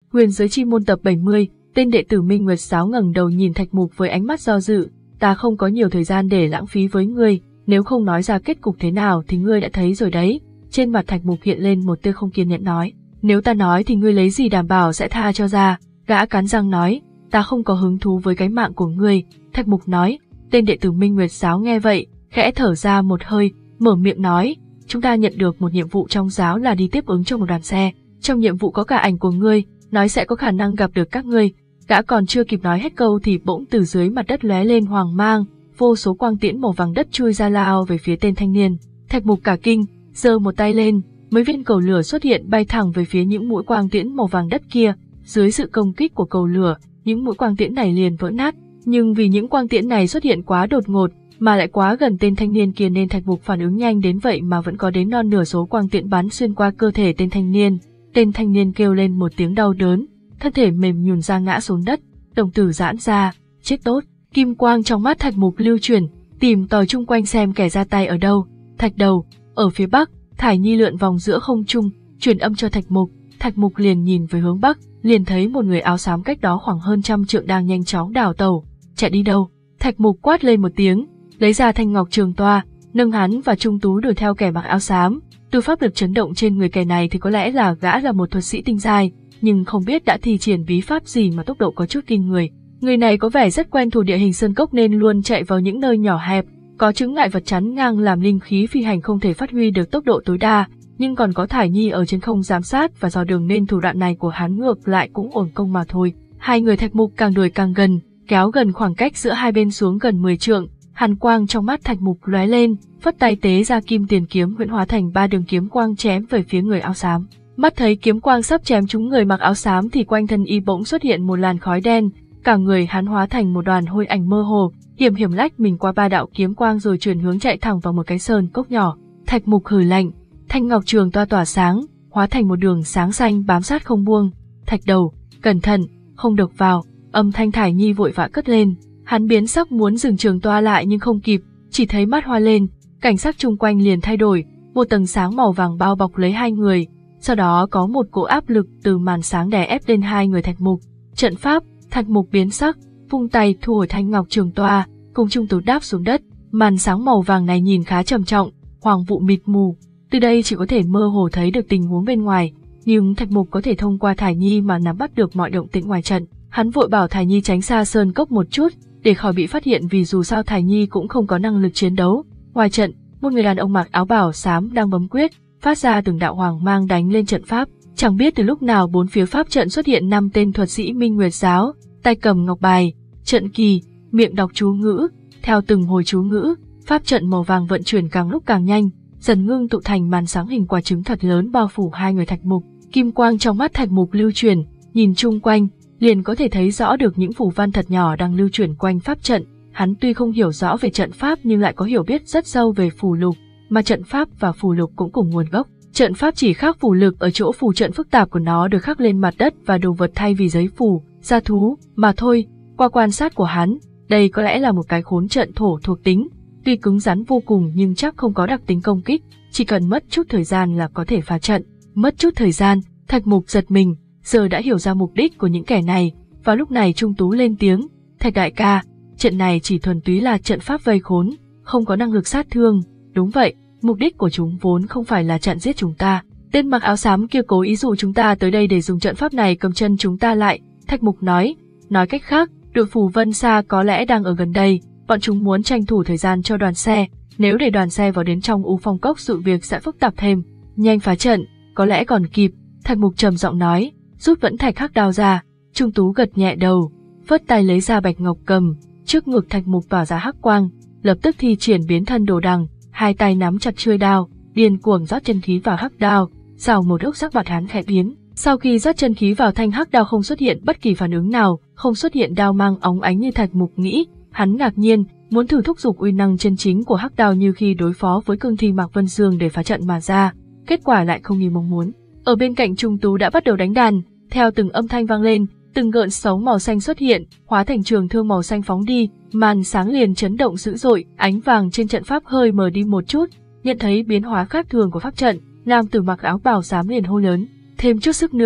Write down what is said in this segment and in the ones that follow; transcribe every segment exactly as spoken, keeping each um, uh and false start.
Huyền giới chi môn tập bảy mươi, tên đệ tử Minh Nguyệt giáo ngẩng đầu nhìn Thạch Mục với ánh mắt do dự, ta không có nhiều thời gian để lãng phí với ngươi, nếu không nói ra kết cục thế nào thì ngươi đã thấy rồi đấy. Trên mặt Thạch Mục hiện lên một tia không kiên nhẫn nói, nếu ta nói thì ngươi lấy gì đảm bảo sẽ tha cho ra. Gã cắn răng nói, ta không có hứng thú với cái mạng của ngươi. Thạch Mục nói. Tên đệ tử Minh Nguyệt giáo nghe vậy, khẽ thở ra một hơi, mở miệng nói, chúng ta nhận được một nhiệm vụ trong giáo là đi tiếp ứng cho một đoàn xe, trong nhiệm vụ có cả ảnh của ngươi, nói sẽ có khả năng gặp được các ngươi. Gã còn chưa kịp nói hết câu thì bỗng từ dưới mặt đất lóe lên hoàng mang, vô số quang tiễn màu vàng đất chui ra lao về phía tên thanh niên. Thạch Mục cả kinh, giơ một tay lên, mấy viên cầu lửa xuất hiện bay thẳng về phía những mũi quang tiễn màu vàng đất kia. Dưới sự công kích của cầu lửa, những mũi quang tiễn này liền vỡ nát, nhưng vì những quang tiễn này xuất hiện quá đột ngột, mà lại quá gần tên thanh niên kia nên Thạch Mục phản ứng nhanh đến vậy mà vẫn có đến non nửa số quang tiễn bắn xuyên qua cơ thể tên thanh niên. Tên thanh niên kêu lên một tiếng đau đớn, thân thể mềm nhùn ra ngã xuống đất, đồng tử giãn ra, chết tốt. Kim quang trong mắt Thạch Mục lưu chuyển, tìm tòi chung quanh xem kẻ ra tay ở đâu. Thạch đầu, ở phía bắc. Thải Nhi lượn vòng giữa không trung, truyền âm cho Thạch Mục. Thạch Mục liền nhìn về hướng bắc, liền thấy một người áo xám cách đó khoảng hơn trăm trượng đang nhanh chóng đảo tàu. Chạy đi đâu? Thạch Mục quát lên một tiếng, lấy ra thanh ngọc trường toa, nâng hắn và Trung Tú đuổi theo kẻ mặc áo xám. Từ pháp lực chấn động trên người kẻ này thì có lẽ là gã là một thuật sĩ tinh giai, nhưng không biết đã thi triển bí pháp gì mà tốc độ có chút kinh người. Người này có vẻ rất quen thuộc địa hình sơn cốc nên luôn chạy vào những nơi nhỏ hẹp, có chướng ngại vật chắn ngang làm linh khí phi hành không thể phát huy được tốc độ tối đa, nhưng còn có Thải Nhi ở trên không giám sát và dò đường nên thủ đoạn này của hắn ngược lại cũng ổn công mà thôi. Hai người Thạch Mục càng đuổi càng gần, kéo gần khoảng cách giữa hai bên xuống gần mười trượng. Hàn quang trong mắt Thạch Mục lóe lên, phất tay tế ra kim tiền kiếm huyễn hóa thành ba đường kiếm quang chém về phía người áo xám. Mắt thấy kiếm quang sắp chém trúng người mặc áo xám thì quanh thân y bỗng xuất hiện một làn khói đen, cả người hắn hóa thành một đoàn hôi ảnh mơ hồ, hiểm hiểm lách mình qua ba đạo kiếm quang rồi chuyển hướng chạy thẳng vào một cái sơn cốc nhỏ. Thạch Mục hừ lạnh, thanh ngọc trường toa tỏa sáng, hóa thành một đường sáng xanh bám sát không buông. Thạch đầu, cẩn thận, không được vào. Âm thanh Thải Nhi vội vã cất lên. Hắn biến sắc muốn dừng trường toa lại nhưng không kịp, chỉ thấy mắt hoa lên, cảnh sắc chung quanh liền thay đổi, một tầng sáng màu vàng bao bọc lấy hai người, sau đó có một cỗ áp lực từ màn sáng đè ép lên hai người Thạch Mục. Trận pháp. Thạch Mục biến sắc, vung tay thu hồi thanh ngọc trường toa, cùng Trung Tú đáp xuống đất. Màn sáng màu vàng này nhìn khá trầm trọng, hoàng vụ mịt mù, từ đây chỉ có thể mơ hồ thấy được tình huống bên ngoài, nhưng Thạch Mục có thể thông qua Thải Nhi mà nắm bắt được mọi động tĩnh ngoài trận. Hắn vội bảo Thải Nhi tránh xa sơn cốc một chút, để khỏi bị phát hiện vì dù sao Thải Nhi cũng không có năng lực chiến đấu. Ngoài trận, một người đàn ông mặc áo bào xám đang bấm quyết, phát ra từng đạo hoàng mang đánh lên trận pháp. Chẳng biết từ lúc nào bốn phía pháp trận xuất hiện năm tên thuật sĩ Minh Nguyệt giáo, tay cầm ngọc bài, trận kỳ, miệng đọc chú ngữ. Theo từng hồi chú ngữ, pháp trận màu vàng vận chuyển càng lúc càng nhanh, dần ngưng tụ thành màn sáng hình quả trứng thật lớn bao phủ hai người Thạch Mục. Kim quang trong mắt Thạch Mục lưu chuyển, nhìn chung quanh, liền có thể thấy rõ được những phù văn thật nhỏ đang lưu chuyển quanh pháp trận. Hắn tuy không hiểu rõ về trận pháp nhưng lại có hiểu biết rất sâu về phù lục, mà trận pháp và phù lục cũng cùng nguồn gốc. Trận pháp chỉ khác phù lực ở chỗ phù trận phức tạp của nó được khắc lên mặt đất và đồ vật thay vì giấy phù, da thú mà thôi. Qua quan sát của hắn, đây có lẽ là một cái khốn trận thổ thuộc tính, tuy cứng rắn vô cùng nhưng chắc không có đặc tính công kích, chỉ cần mất chút thời gian là có thể phá trận. Mất chút thời gian, Thạch Mục giật mình, giờ đã hiểu ra mục đích của những kẻ này. Vào lúc này Trung Tú lên tiếng, Thạch đại ca, trận này chỉ thuần túy là trận pháp vây khốn, không có năng lực sát thương. Đúng vậy, mục đích của chúng vốn không phải là chặn giết chúng ta. Tên mặc áo xám kia cố ý dụ chúng ta tới đây để dùng trận pháp này cầm chân chúng ta lại, Thạch Mục nói. Nói cách khác, đội phù Vân Sa có lẽ đang ở gần đây, bọn chúng muốn tranh thủ thời gian cho đoàn xe, nếu để đoàn xe vào đến trong U Phong Cốc sự việc sẽ phức tạp thêm. Nhanh phá trận, có lẽ còn kịp, Thạch Mục trầm giọng nói, rút vẫn thạch hắc đao ra. Trung Tú gật nhẹ đầu, phất tay lấy ra bạch ngọc cầm, trước ngực Thạch Mục tỏa ra hắc quang, lập tức thi triển biến thân đồ đằng, hai tay nắm chặt chuôi đao, điên cuồng rót chân khí vào hắc đao, rào một lúc sắc mặt hắn khẽ biến. Sau khi rót chân khí vào thanh hắc đao không xuất hiện bất kỳ phản ứng nào, không xuất hiện đao mang óng ánh như Thạch Mục nghĩ, hắn ngạc nhiên, muốn thử thúc giục uy năng chân chính của hắc đao như khi đối phó với cương thi Mạc Vân Dương để phá trận mà ra, kết quả lại không như mong muốn. Ở bên cạnh Trung Tú đã bắt đầu đánh đàn, theo từng âm thanh vang lên, từng gợn sóng màu xanh xuất hiện, hóa thành trường thương màu xanh phóng đi, màn sáng liền chấn động dữ dội, ánh vàng trên trận pháp hơi mờ đi một chút. Nhận thấy biến hóa khác thường của pháp trận, nam tử mặc áo bào xám liền hô lớn, thêm chút sức nữa.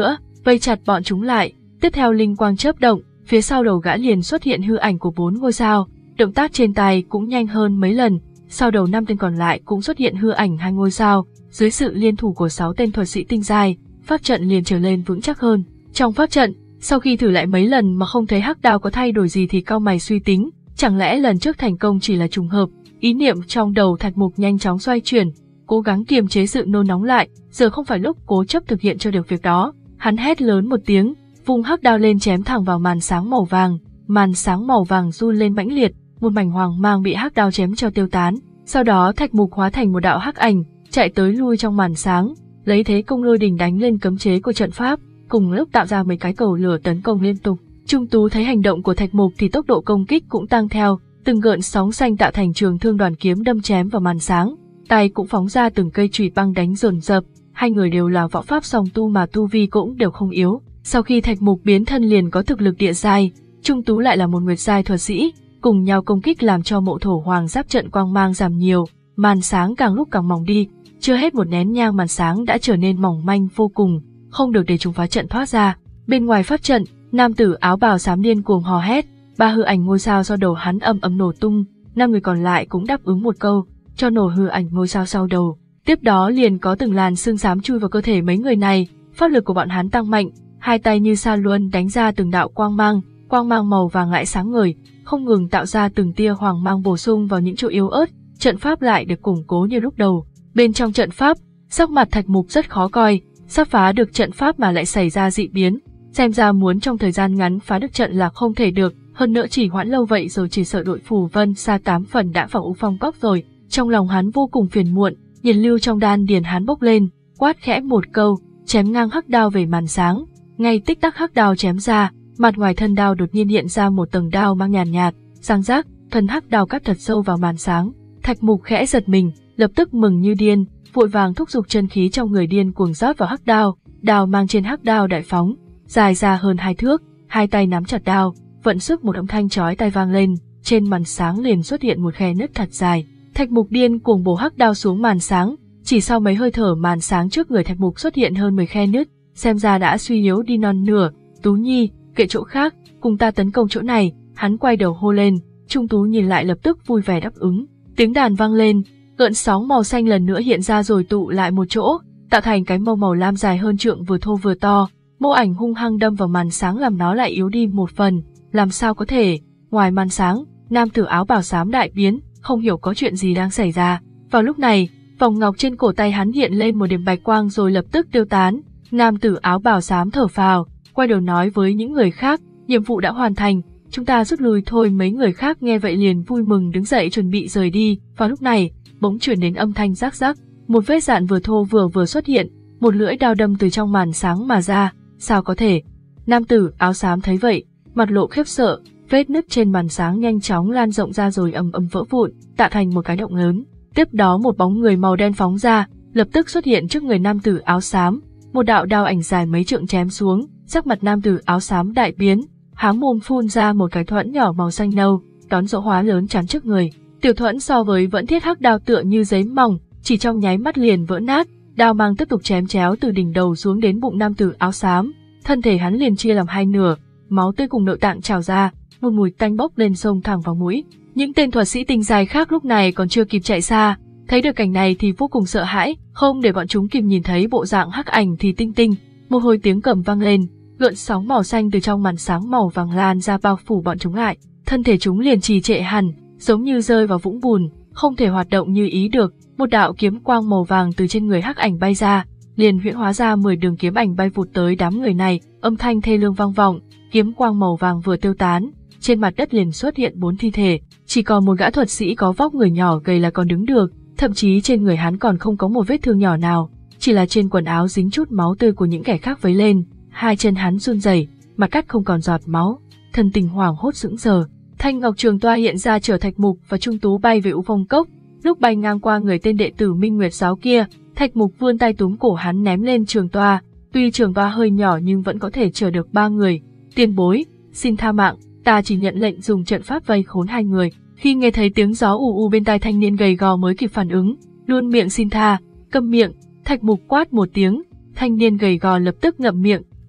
vây chặt bọn chúng lại. Tiếp theo linh quang chớp động, phía sau đầu gã liền xuất hiện hư ảnh của bốn ngôi sao, động tác trên tay cũng nhanh hơn mấy lần. Sau đầu năm tên còn lại cũng xuất hiện hư ảnh hai ngôi sao, dưới sự liên thủ của sáu tên thuật sĩ tinh giai, pháp trận liền trở lên vững chắc hơn. Trong pháp trận, sau khi thử lại mấy lần mà không thấy hắc đao có thay đổi gì thì cau mày suy tính, chẳng lẽ lần trước thành công chỉ là trùng hợp. Ý niệm trong đầu Thạch Mục nhanh chóng xoay chuyển, cố gắng kiềm chế sự nôn nóng lại, giờ không phải lúc cố chấp thực hiện cho được việc đó. Hắn hét lớn một tiếng, vung hắc đao lên chém thẳng vào màn sáng màu vàng. Màn sáng màu vàng run lên mãnh liệt, một mảnh hoàng mang bị hắc đao chém cho tiêu tán. Sau đó Thạch Mục hóa thành một đạo hắc ảnh, chạy tới lui trong màn sáng, lấy thế công lôi đình đánh lên cấm chế của trận pháp, cùng lúc tạo ra mấy cái cầu lửa tấn công liên tục. Trung Tú thấy hành động của Thạch Mục thì tốc độ công kích cũng tăng theo, từng gợn sóng xanh tạo thành trường thương đoàn kiếm đâm chém vào màn sáng, tay cũng phóng ra từng cây chùy băng đánh dồn dập. Hai người đều là võ pháp song tu mà tu vi cũng đều không yếu. Sau khi Thạch Mục biến thân liền có thực lực địa giai, Trung Tú lại là một nguyệt giai thuật sĩ, cùng nhau công kích làm cho Mộ Thổ Hoàng giáp trận quang mang giảm nhiều, màn sáng càng lúc càng mỏng đi. Chưa hết một nén nhang màn sáng đã trở nên mỏng manh vô cùng, không được để chúng phá trận thoát ra. Bên ngoài pháp trận, nam tử áo bào xám điên cuồng hò hét, ba hư ảnh ngôi sao sau đầu hắn ầm ầm nổ tung, năm người còn lại cũng đáp ứng một câu, cho nổ hư ảnh ngôi sao sau đầu. Tiếp đó liền có từng làn xương xám chui vào cơ thể mấy người này, pháp lực của bọn hắn tăng mạnh, hai tay như sa luân đánh ra từng đạo quang mang, quang mang màu vàng lại sáng ngời, không ngừng tạo ra từng tia hoàng mang bổ sung vào những chỗ yếu ớt, trận pháp lại được củng cố như lúc đầu. Bên trong trận pháp, sắc mặt Thạch Mục rất khó coi, sắp phá được trận pháp mà lại xảy ra dị biến, xem ra muốn trong thời gian ngắn phá được trận là không thể được, hơn nữa chỉ hoãn lâu vậy rồi chỉ sợ đội Phù Vân Sa tám phần đã vào U Phong Cốc rồi. Trong lòng hắn vô cùng phiền muộn, nhiệt lưu trong đan điền hắn bốc lên, quát khẽ một câu, chém ngang hắc đao về màn sáng. Ngay tích tắc hắc đao chém ra, mặt ngoài thân đao đột nhiên hiện ra một tầng đao mang nhàn nhạt, răng rác, thân hắc đao cắt thật sâu vào màn sáng. Thạch Mục khẽ giật mình, lập tức mừng như điên, vội vàng thúc giục chân khí trong người điên cuồng rót vào hắc đao, đao mang trên hắc đao đại phóng, dài ra hơn hai thước, hai tay nắm chặt đao, vận sức một âm thanh chói tai vang lên, trên màn sáng liền xuất hiện một khe nứt thật dài. Thạch Mục điên cuồng bổ hắc đao xuống màn sáng, chỉ sau mấy hơi thở màn sáng trước người Thạch Mục xuất hiện hơn mười khe nứt, xem ra đã suy yếu đi non nửa. Tú Nhi, kệ chỗ khác, cùng ta tấn công chỗ này. Hắn quay đầu hô lên, Trung Tú nhìn lại lập tức vui vẻ đáp ứng. Tiếng đàn vang lên, gợn sóng màu xanh lần nữa hiện ra rồi tụ lại một chỗ, tạo thành cái mâu màu lam dài hơn trượng vừa thô vừa to. Mâu ảnh hung hăng đâm vào màn sáng làm nó lại yếu đi một phần. Làm sao có thể? Ngoài màn sáng, nam tử áo bào xám đại biến, không hiểu có chuyện gì đang xảy ra. Vào lúc này, vòng ngọc trên cổ tay hắn hiện lên một điểm bạch quang rồi lập tức tiêu tán. Nam tử áo bào xám thở phào, quay đầu nói với những người khác, nhiệm vụ đã hoàn thành, chúng ta rút lui thôi. Mấy người khác nghe vậy liền vui mừng đứng dậy chuẩn bị rời đi. Vào lúc này, bỗng chuyển đến âm thanh rắc rắc, một vết dạn vừa thô vừa vừa xuất hiện, một lưỡi đao đâm từ trong màn sáng mà ra. Sao có thể? Nam tử áo xám thấy vậy, mặt lộ khiếp sợ, vết nứt trên màn sáng nhanh chóng lan rộng ra rồi ầm ầm vỡ vụn, tạo thành một cái động lớn. Tiếp đó một bóng người màu đen phóng ra, lập tức xuất hiện trước người nam tử áo xám, một đạo đao ảnh dài mấy trượng chém xuống, sắc mặt nam tử áo xám đại biến, há mồm phun ra một cái thuẫn nhỏ màu xanh nâu, đón dỗ hóa lớn chắn trước người. Tiểu thuẫn so với vẫn thiết hắc đao tựa như giấy mỏng, chỉ trong nháy mắt liền vỡ nát, đao mang tiếp tục chém chéo từ đỉnh đầu xuống đến bụng nam tử áo xám, thân thể hắn liền chia làm hai nửa, máu tươi cùng nội tạng trào ra, một mùi tanh bốc lên xông thẳng vào mũi. Những tên thuật sĩ tinh giai khác lúc này còn chưa kịp chạy xa, thấy được cảnh này thì vô cùng sợ hãi, không để bọn chúng kịp nhìn thấy bộ dạng hắc ảnh thì tinh tinh, một hồi tiếng cầm vang lên, gợn sóng màu xanh từ trong màn sáng màu vàng lan ra bao phủ bọn chúng lại, thân thể chúng liền trì trệ hẳn, giống như rơi vào vũng bùn, không thể hoạt động như ý được. Một đạo kiếm quang màu vàng từ trên người hắc ảnh bay ra, liền huyễn hóa ra mười đường kiếm ảnh bay vụt tới đám người này, âm thanh thê lương vang vọng, kiếm quang màu vàng vừa tiêu tán, trên mặt đất liền xuất hiện bốn thi thể, chỉ còn một gã thuật sĩ có vóc người nhỏ gầy là còn đứng được, thậm chí trên người hắn còn không có một vết thương nhỏ nào, chỉ là trên quần áo dính chút máu tươi của những kẻ khác vấy lên, hai chân hắn run rẩy, mặt cắt không còn giọt máu, thân tình hoảng hốt sững sờ. Thanh ngọc trường toa hiện ra chở Thạch Mục và Trung Tú bay về U Phong Cốc, lúc bay ngang qua người tên đệ tử Minh Nguyệt giáo kia, Thạch Mục vươn tay túm cổ hắn ném lên trường toa, tuy trường toa hơi nhỏ nhưng vẫn có thể chở được ba người. Tiền bối, xin tha mạng, ta chỉ nhận lệnh dùng trận pháp vây khốn hai người. Khi nghe thấy tiếng gió ù ù bên tai thanh niên gầy gò mới kịp phản ứng, luôn miệng xin tha, câm miệng. Thạch Mục quát một tiếng, thanh niên gầy gò lập tức ngậm miệng,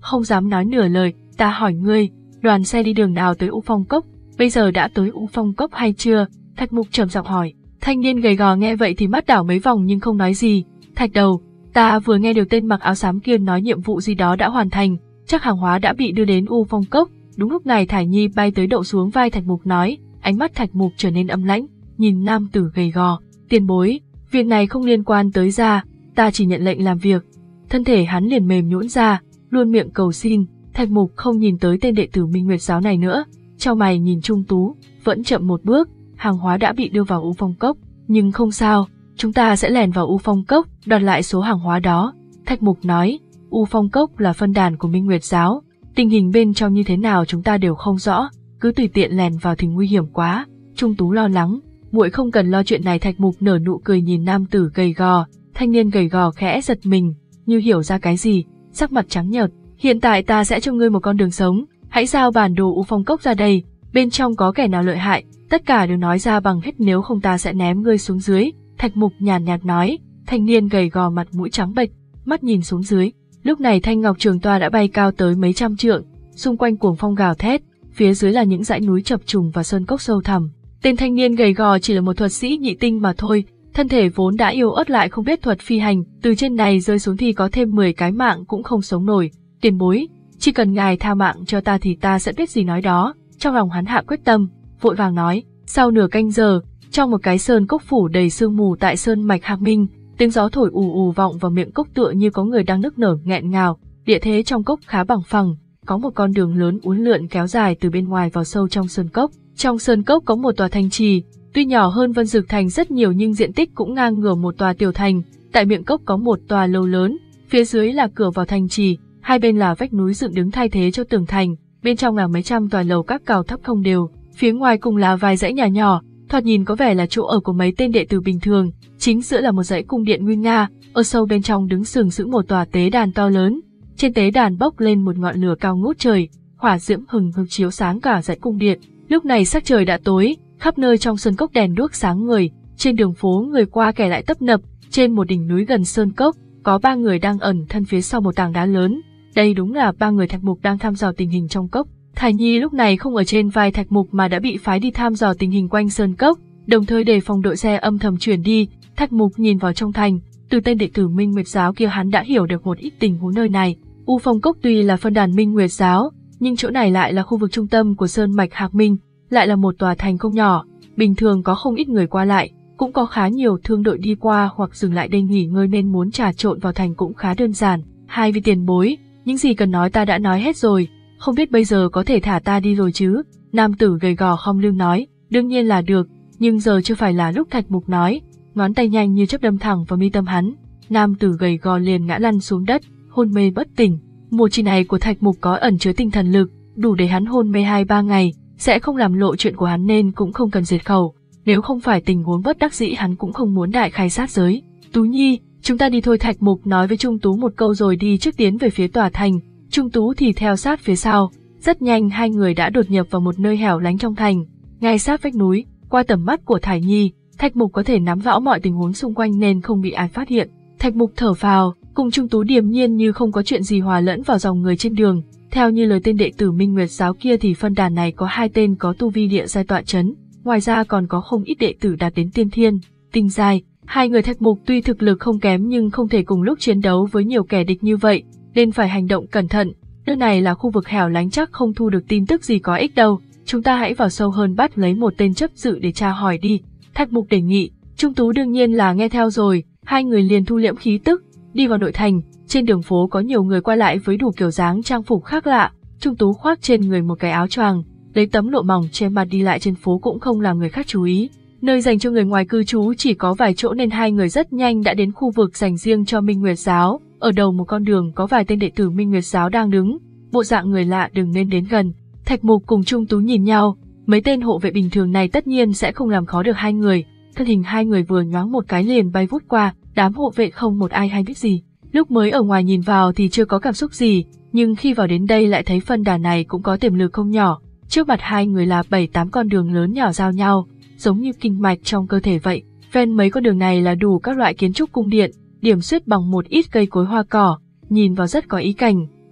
không dám nói nửa lời. Ta hỏi ngươi, đoàn xe đi đường nào tới U Phong Cốc, bây giờ đã tới U Phong Cốc hay chưa? Thạch Mục trầm giọng hỏi. Thanh niên gầy gò nghe vậy thì mắt đảo mấy vòng nhưng không nói gì. Thạch đầu, ta vừa nghe được tên mặc áo xám kia nói nhiệm vụ gì đó đã hoàn thành, chắc hàng hóa đã bị đưa đến U Phong Cốc. Đúng lúc này Thải Nhi bay tới đậu xuống vai Thạch Mục nói, ánh mắt Thạch Mục trở nên âm lãnh, nhìn nam tử gầy gò. Tiền bối, việc này không liên quan tới gia, ta chỉ nhận lệnh làm việc. Thân thể hắn liền mềm nhũn ra, luôn miệng cầu xin. Thạch Mục không nhìn tới tên đệ tử Minh Nguyệt giáo này nữa, chau mày nhìn Trung Tú, vẫn chậm một bước, hàng hóa đã bị đưa vào U Phong Cốc, nhưng không sao, chúng ta sẽ lèn vào U Phong Cốc, đoạt lại số hàng hóa đó. Thạch Mục nói, U Phong Cốc là phân đàn của Minh Nguyệt giáo, tình hình bên trong như thế nào chúng ta đều không rõ, cứ tùy tiện lèn vào thì nguy hiểm quá. Trung Tú lo lắng, muội không cần lo chuyện này. Thạch Mục nở nụ cười nhìn nam tử gầy gò, thanh niên gầy gò khẽ giật mình, như hiểu ra cái gì, sắc mặt trắng nhợt. Hiện tại ta sẽ cho ngươi một con đường sống, hãy giao bản đồ U Phong Cốc ra đây, bên trong có kẻ nào lợi hại, tất cả đều nói ra bằng hết, nếu không ta sẽ ném ngươi xuống dưới. Thạch Mục nhàn nhạt nói. Thanh niên gầy gò mặt mũi trắng bệch, mắt nhìn xuống dưới. Lúc này thanh ngọc trường toa đã bay cao tới mấy trăm trượng, xung quanh cuồng phong gào thét, phía dưới là những dãy núi chập trùng và sơn cốc sâu thẳm. Tên thanh niên gầy gò chỉ là một thuật sĩ nhị tinh mà thôi, thân thể vốn đã yếu ớt lại không biết thuật phi hành, từ trên này rơi xuống thì có thêm mười cái mạng cũng không sống nổi. Tiền bối, chỉ cần ngài tha mạng cho ta thì ta sẽ biết gì nói đó. Trong lòng hắn hạ quyết tâm, vội vàng nói. Sau nửa canh giờ, trong một cái sơn cốc phủ đầy sương mù tại sơn mạch Hạc Minh, tiếng gió thổi ù ù vọng vào miệng cốc tựa như có người đang nức nở nghẹn ngào. Địa thế trong cốc khá bằng phẳng, có một con đường lớn uốn lượn kéo dài từ bên ngoài vào sâu trong sơn cốc. Trong sơn cốc có một tòa thành trì, tuy nhỏ hơn Vân Dực Thành rất nhiều nhưng diện tích cũng ngang ngửa một tòa tiểu thành. Tại miệng cốc có một tòa lầu lớn, phía dưới là cửa vào thành trì, hai bên là vách núi dựng đứng thay thế cho tường thành, bên trong là mấy trăm tòa lầu các cao thấp không đều, phía ngoài cùng là vài dãy nhà nhỏ, thoạt nhìn có vẻ là chỗ ở của mấy tên đệ tử bình thường. Chính giữa là một dãy cung điện nguy nga, ở sâu bên trong đứng sừng sững một tòa tế đàn to lớn, trên tế đàn bốc lên một ngọn lửa cao ngút trời, hỏa diễm hừng hực chiếu sáng cả dãy cung điện. Lúc này sắc trời đã tối, khắp nơi trong sơn cốc đèn đuốc sáng ngời, trên đường phố người qua kẻ lại tấp nập. Trên một đỉnh núi gần sơn cốc, có ba người đang ẩn thân phía sau một tảng đá lớn. Đây đúng là ba người Thạch Mục đang thăm dò tình hình trong cốc. Thải Nhi lúc này không ở trên vai Thạch Mục mà đã bị phái đi thăm dò tình hình quanh sơn cốc, đồng thời đề phòng đội xe âm thầm chuyển đi. Thạch Mục nhìn vào trong thành, từ tên đệ tử Minh Nguyệt giáo kia hắn đã hiểu được một ít tình huống nơi này. U Phong Cốc tuy là phân đàn Minh Nguyệt giáo, nhưng chỗ này lại là khu vực trung tâm của sơn mạch Hạc Minh, lại là một tòa thành không nhỏ, bình thường có không ít người qua lại, cũng có khá nhiều thương đội đi qua hoặc dừng lại đây nghỉ ngơi nên muốn trà trộn vào thành cũng khá đơn giản. Hai vị tiền bối, những gì cần nói ta đã nói hết rồi, không biết bây giờ có thể thả ta đi rồi chứ? Nam tử gầy gò khom lưng nói. Đương nhiên là được, nhưng giờ chưa phải là lúc. Thạch Mục nói, ngón tay nhanh như chớp đâm thẳng vào mi tâm hắn. Nam tử gầy gò liền ngã lăn xuống đất, hôn mê bất tỉnh. Một chỉ này của Thạch Mục có ẩn chứa tinh thần lực, đủ để hắn hôn mê hai ba ngày, sẽ không làm lộ chuyện của hắn nên cũng không cần diệt khẩu. Nếu không phải tình huống bất đắc dĩ hắn cũng không muốn đại khai sát giới. Tú Nhi, chúng ta đi thôi. Thạch Mục nói với Trung Tú một câu rồi đi trước tiến về phía tòa thành, Trung Tú thì theo sát phía sau. Rất nhanh hai người đã đột nhập vào một nơi hẻo lánh trong thành, ngay sát vách núi. Qua tầm mắt của Thải Nhi, Thạch Mục có thể nắm rõ mọi tình huống xung quanh nên không bị ai phát hiện. Thạch Mục thở phào, cùng Trung Tú điềm nhiên như không có chuyện gì hòa lẫn vào dòng người trên đường. Theo như lời tên đệ tử Minh Nguyệt giáo kia thì phân đàn này có hai tên có tu vi địa giai tọa chấn, ngoài ra còn có không ít đệ tử đạt đến tiên thiên, tinh giai. Hai người Thạch Mục tuy thực lực không kém nhưng không thể cùng lúc chiến đấu với nhiều kẻ địch như vậy, nên phải hành động cẩn thận. Nơi này là khu vực hẻo lánh chắc không thu được tin tức gì có ích đâu, chúng ta hãy vào sâu hơn bắt lấy một tên chấp sự để tra hỏi đi. Thạch Mục đề nghị. Trung Tú đương nhiên là nghe theo rồi, hai người liền thu liễm khí tức, đi vào nội thành. Trên đường phố có nhiều người qua lại với đủ kiểu dáng trang phục khác lạ. Trung Tú khoác trên người một cái áo choàng, lấy tấm lụa mỏng che mặt đi lại trên phố cũng không làm người khác chú ý. Nơi dành cho người ngoài cư trú chỉ có vài chỗ nên hai người rất nhanh đã đến khu vực dành riêng cho Minh Nguyệt giáo. Ở đầu một con đường có vài tên đệ tử Minh Nguyệt giáo đang đứng, bộ dạng người lạ đừng nên đến gần. Thạch Mục cùng Trung Tú nhìn nhau, mấy tên hộ vệ bình thường này tất nhiên sẽ không làm khó được hai người. Thân hình hai người vừa nhoáng một cái liền bay vút qua, đám hộ vệ không một ai hay biết gì. Lúc mới ở ngoài nhìn vào thì chưa có cảm xúc gì, nhưng khi vào đến đây lại thấy phân đàn này cũng có tiềm lực không nhỏ. Trước mặt hai người là bảy tám con đường lớn nhỏ giao nhau, giống như kinh mạch trong cơ thể vậy. Ven mấy con đường này là đủ các loại kiến trúc cung điện, điểm xuyết bằng một ít cây cối hoa cỏ, nhìn vào rất có ý cảnh.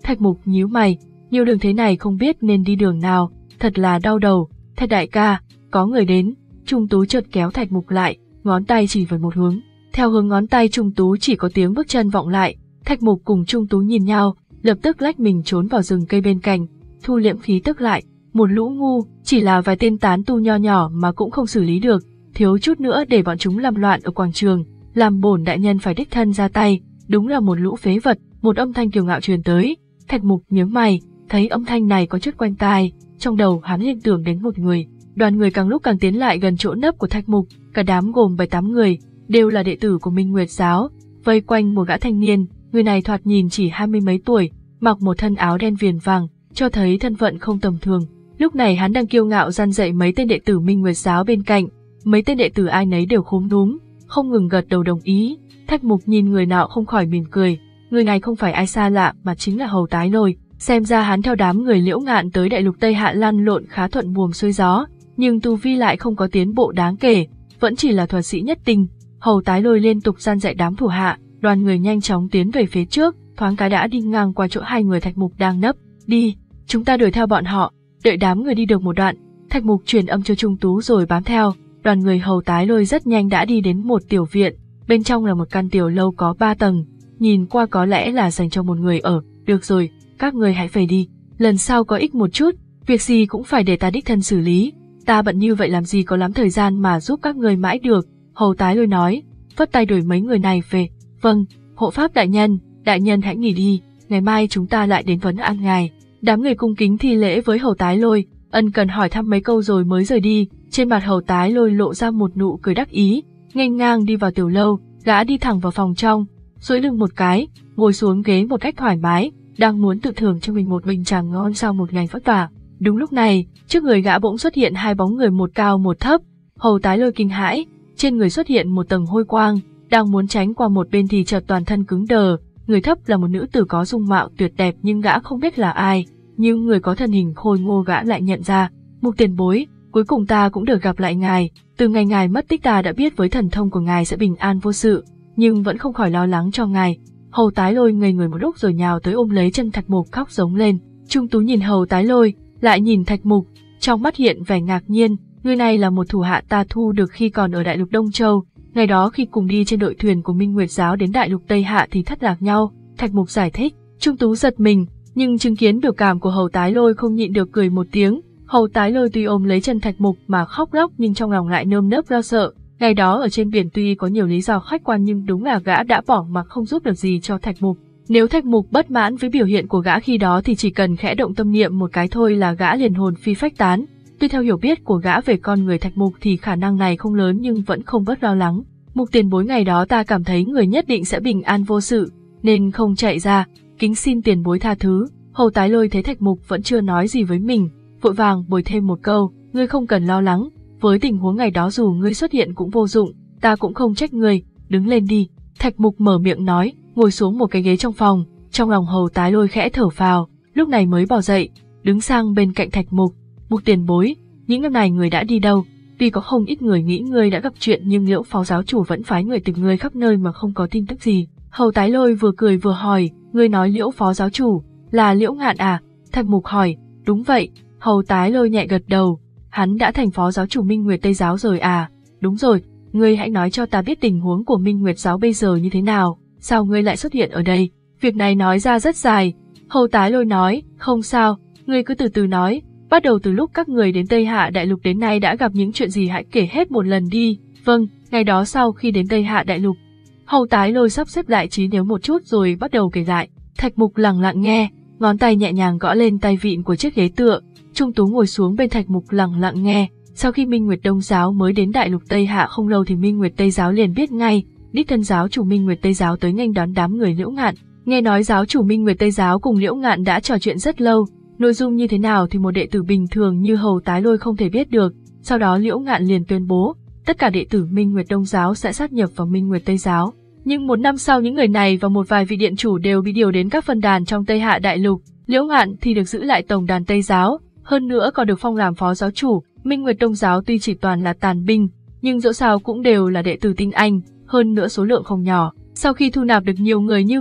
Thạch Mục nhíu mày, nhiều đường thế này không biết nên đi đường nào, thật là đau đầu. Thạch đại ca, có người đến. Trung Tú chợt kéo Thạch Mục lại, ngón tay chỉ về một hướng. Theo hướng ngón tay Trung Tú chỉ có tiếng bước chân vọng lại. Thạch Mục cùng Trung Tú nhìn nhau, lập tức lách mình trốn vào rừng cây bên cạnh, thu liễm khí tức lại. Một lũ ngu, chỉ là vài tên tán tu nho nhỏ mà cũng không xử lý được, thiếu chút nữa để bọn chúng làm loạn ở quảng trường, làm bổn đại nhân phải đích thân ra tay, đúng là một lũ phế vật. Một âm thanh kiêu ngạo truyền tới, Thạch Mục nhướng mày, thấy âm thanh này có chút quen tai, trong đầu hắn liên tưởng đến một người. Đoàn người càng lúc càng tiến lại gần chỗ nấp của Thạch Mục, cả đám gồm bảy tám người, đều là đệ tử của Minh Nguyệt giáo, vây quanh một gã thanh niên. Người này thoạt nhìn chỉ hai mươi mấy tuổi, mặc một thân áo đen viền vàng, cho thấy thân phận không tầm thường. Lúc này hắn đang kiêu ngạo răn dạy mấy tên đệ tử Minh Nguyệt giáo bên cạnh, mấy tên đệ tử ai nấy đều khúm núm, không ngừng gật đầu đồng ý. Thạch Mục nhìn người nào không khỏi mỉm cười, người này không phải ai xa lạ mà chính là Hầu Tái Lôi. Xem ra hắn theo đám người Liễu Ngạn tới đại lục Tây Hạ lăn lộn khá thuận buồm xuôi gió, nhưng tu vi lại không có tiến bộ đáng kể, vẫn chỉ là thuật sĩ nhất tinh. Hầu Tái Lôi liên tục gian dạy đám thủ hạ, đoàn người nhanh chóng tiến về phía trước, thoáng cái đã đi ngang qua chỗ hai người Thạch Mục đang nấp. Đi, chúng ta đuổi theo bọn họ. Đợi đám người đi được một đoạn, Thạch Mục truyền âm cho Trung Tú rồi bám theo. Đoàn người Hầu Tái Lôi rất nhanh đã đi đến một tiểu viện, bên trong là một căn tiểu lâu có ba tầng, nhìn qua có lẽ là dành cho một người ở. Được rồi, các người hãy về đi, lần sau có ích một chút, việc gì cũng phải để ta đích thân xử lý, ta bận như vậy làm gì có lắm thời gian mà giúp các người mãi được. Hầu Tái Lôi nói, phất tay đuổi mấy người này về. Vâng, hộ pháp đại nhân, đại nhân hãy nghỉ đi, ngày mai chúng ta lại đến vấn an ngài. Đám người cung kính thi lễ với Hầu Tái Lôi, ân cần hỏi thăm mấy câu rồi mới rời đi. Trên mặt Hầu Tái Lôi lộ ra một nụ cười đắc ý, nghênh ngang đi vào tiểu lâu, gã đi thẳng vào phòng trong, duỗi lưng một cái, ngồi xuống ghế một cách thoải mái, đang muốn tự thưởng cho mình một bình trà ngon sau một ngày vất vả. Đúng lúc này, trước người gã bỗng xuất hiện hai bóng người, một cao một thấp. Hầu Tái Lôi kinh hãi, trên người xuất hiện một tầng hôi quang, đang muốn tránh qua một bên thì chợt toàn thân cứng đờ. Người thấp là một nữ tử có dung mạo tuyệt đẹp nhưng gã không biết là ai, nhưng người có thân hình khôi ngô gã lại nhận ra. Mục tiền bối, cuối cùng ta cũng được gặp lại ngài, từ ngày ngài mất tích ta đã biết với thần thông của ngài sẽ bình an vô sự, nhưng vẫn không khỏi lo lắng cho ngài. Hầu Tái Lôi ngây người một lúc rồi nhào tới ôm lấy chân Thạch Mục khóc giống lên. Trung Tú nhìn Hầu Tái Lôi, lại nhìn Thạch Mục, trong mắt hiện vẻ ngạc nhiên. Người này là một thủ hạ ta thu được khi còn ở đại lục Đông Châu, ngày đó khi cùng đi trên đội thuyền của Minh Nguyệt giáo đến đại lục Tây Hạ thì thất lạc nhau. Thạch Mục giải thích. Trung Tú giật mình, nhưng chứng kiến biểu cảm của Hầu Tái Lôi không nhịn được cười một tiếng. Hầu Tái Lôi tuy ôm lấy chân Thạch Mục mà khóc lóc nhưng trong lòng lại nơm nớp lo sợ. Ngày đó ở trên biển tuy có nhiều lý do khách quan nhưng đúng là gã đã bỏ mặc không giúp được gì cho Thạch Mục. Nếu Thạch Mục bất mãn với biểu hiện của gã khi đó thì chỉ cần khẽ động tâm niệm một cái thôi là gã liền hồn phi phách tán. Tuy theo hiểu biết của gã về con người Thạch Mục thì khả năng này không lớn nhưng vẫn không bớt lo lắng. Mục tiền bối, ngày đó ta cảm thấy người nhất định sẽ bình an vô sự, nên không chạy ra, kính xin tiền bối tha thứ. Hầu Tái Lôi thấy Thạch Mục vẫn chưa nói gì với mình, vội vàng bồi thêm một câu, ngươi không cần lo lắng, với tình huống ngày đó dù ngươi xuất hiện cũng vô dụng, ta cũng không trách ngươi, đứng lên đi. Thạch Mục mở miệng nói, ngồi xuống một cái ghế trong phòng, trong lòng Hầu Tái Lôi khẽ thở phào, lúc này mới bò dậy, đứng sang bên cạnh Thạch Mục. Mục tiền bối, những năm này người đã đi đâu? Tuy có không ít người nghĩ ngươi đã gặp chuyện nhưng Liễu Phó giáo chủ vẫn phái người tìm ngươi khắp nơi mà không có tin tức gì. Hầu Tái Lôi vừa cười vừa hỏi, ngươi nói Liễu Phó giáo chủ là Liễu Ngạn à? Thạch Mục hỏi, đúng vậy. Hầu Tái Lôi nhẹ gật đầu, hắn đã thành phó giáo chủ Minh Nguyệt Tây giáo rồi à? Đúng rồi, ngươi hãy nói cho ta biết tình huống của Minh Nguyệt giáo bây giờ như thế nào, sao ngươi lại xuất hiện ở đây? Việc này nói ra rất dài. Hầu Tái Lôi nói, không sao, ngươi cứ từ từ nói, bắt đầu từ lúc các người đến Tây Hạ Đại Lục đến nay đã gặp những chuyện gì hãy kể hết một lần đi. Vâng, ngày đó sau khi đến Tây Hạ Đại Lục. Hầu Tái Lôi sắp xếp lại trí nhớ một chút rồi bắt đầu kể lại. Thạch Mục lặng lặng nghe, ngón tay nhẹ nhàng gõ lên tay vịn của chiếc ghế tựa. Trung Tú ngồi xuống bên Thạch Mục lặng lặng nghe. Sau khi Minh Nguyệt Đông giáo mới đến Đại Lục Tây Hạ không lâu thì Minh Nguyệt Tây giáo liền biết ngay, đích thân giáo chủ Minh Nguyệt Tây giáo tới nghênh đón đám người Liễu Ngạn. Nghe nói giáo chủ Minh Nguyệt Tây giáo cùng Liễu Ngạn đã trò chuyện rất lâu, nội dung như thế nào thì một đệ tử bình thường như Hầu Tái Lôi không thể biết được. Sau đó Liễu Ngạn liền tuyên bố, tất cả đệ tử Minh Nguyệt Đông giáo sẽ sát nhập vào Minh Nguyệt Tây giáo. Nhưng một năm sau những người này và một vài vị điện chủ đều bị điều đến các phân đàn trong Tây Hạ Đại Lục. Liễu Ngạn thì được giữ lại tổng đàn Tây giáo, hơn nữa còn được phong làm phó giáo chủ. Minh Nguyệt Đông giáo tuy chỉ toàn là tàn binh, nhưng dẫu sao cũng đều là đệ tử tinh anh, hơn nữa số lượng không nhỏ. Sau khi thu nạp được nhiều người như vậy,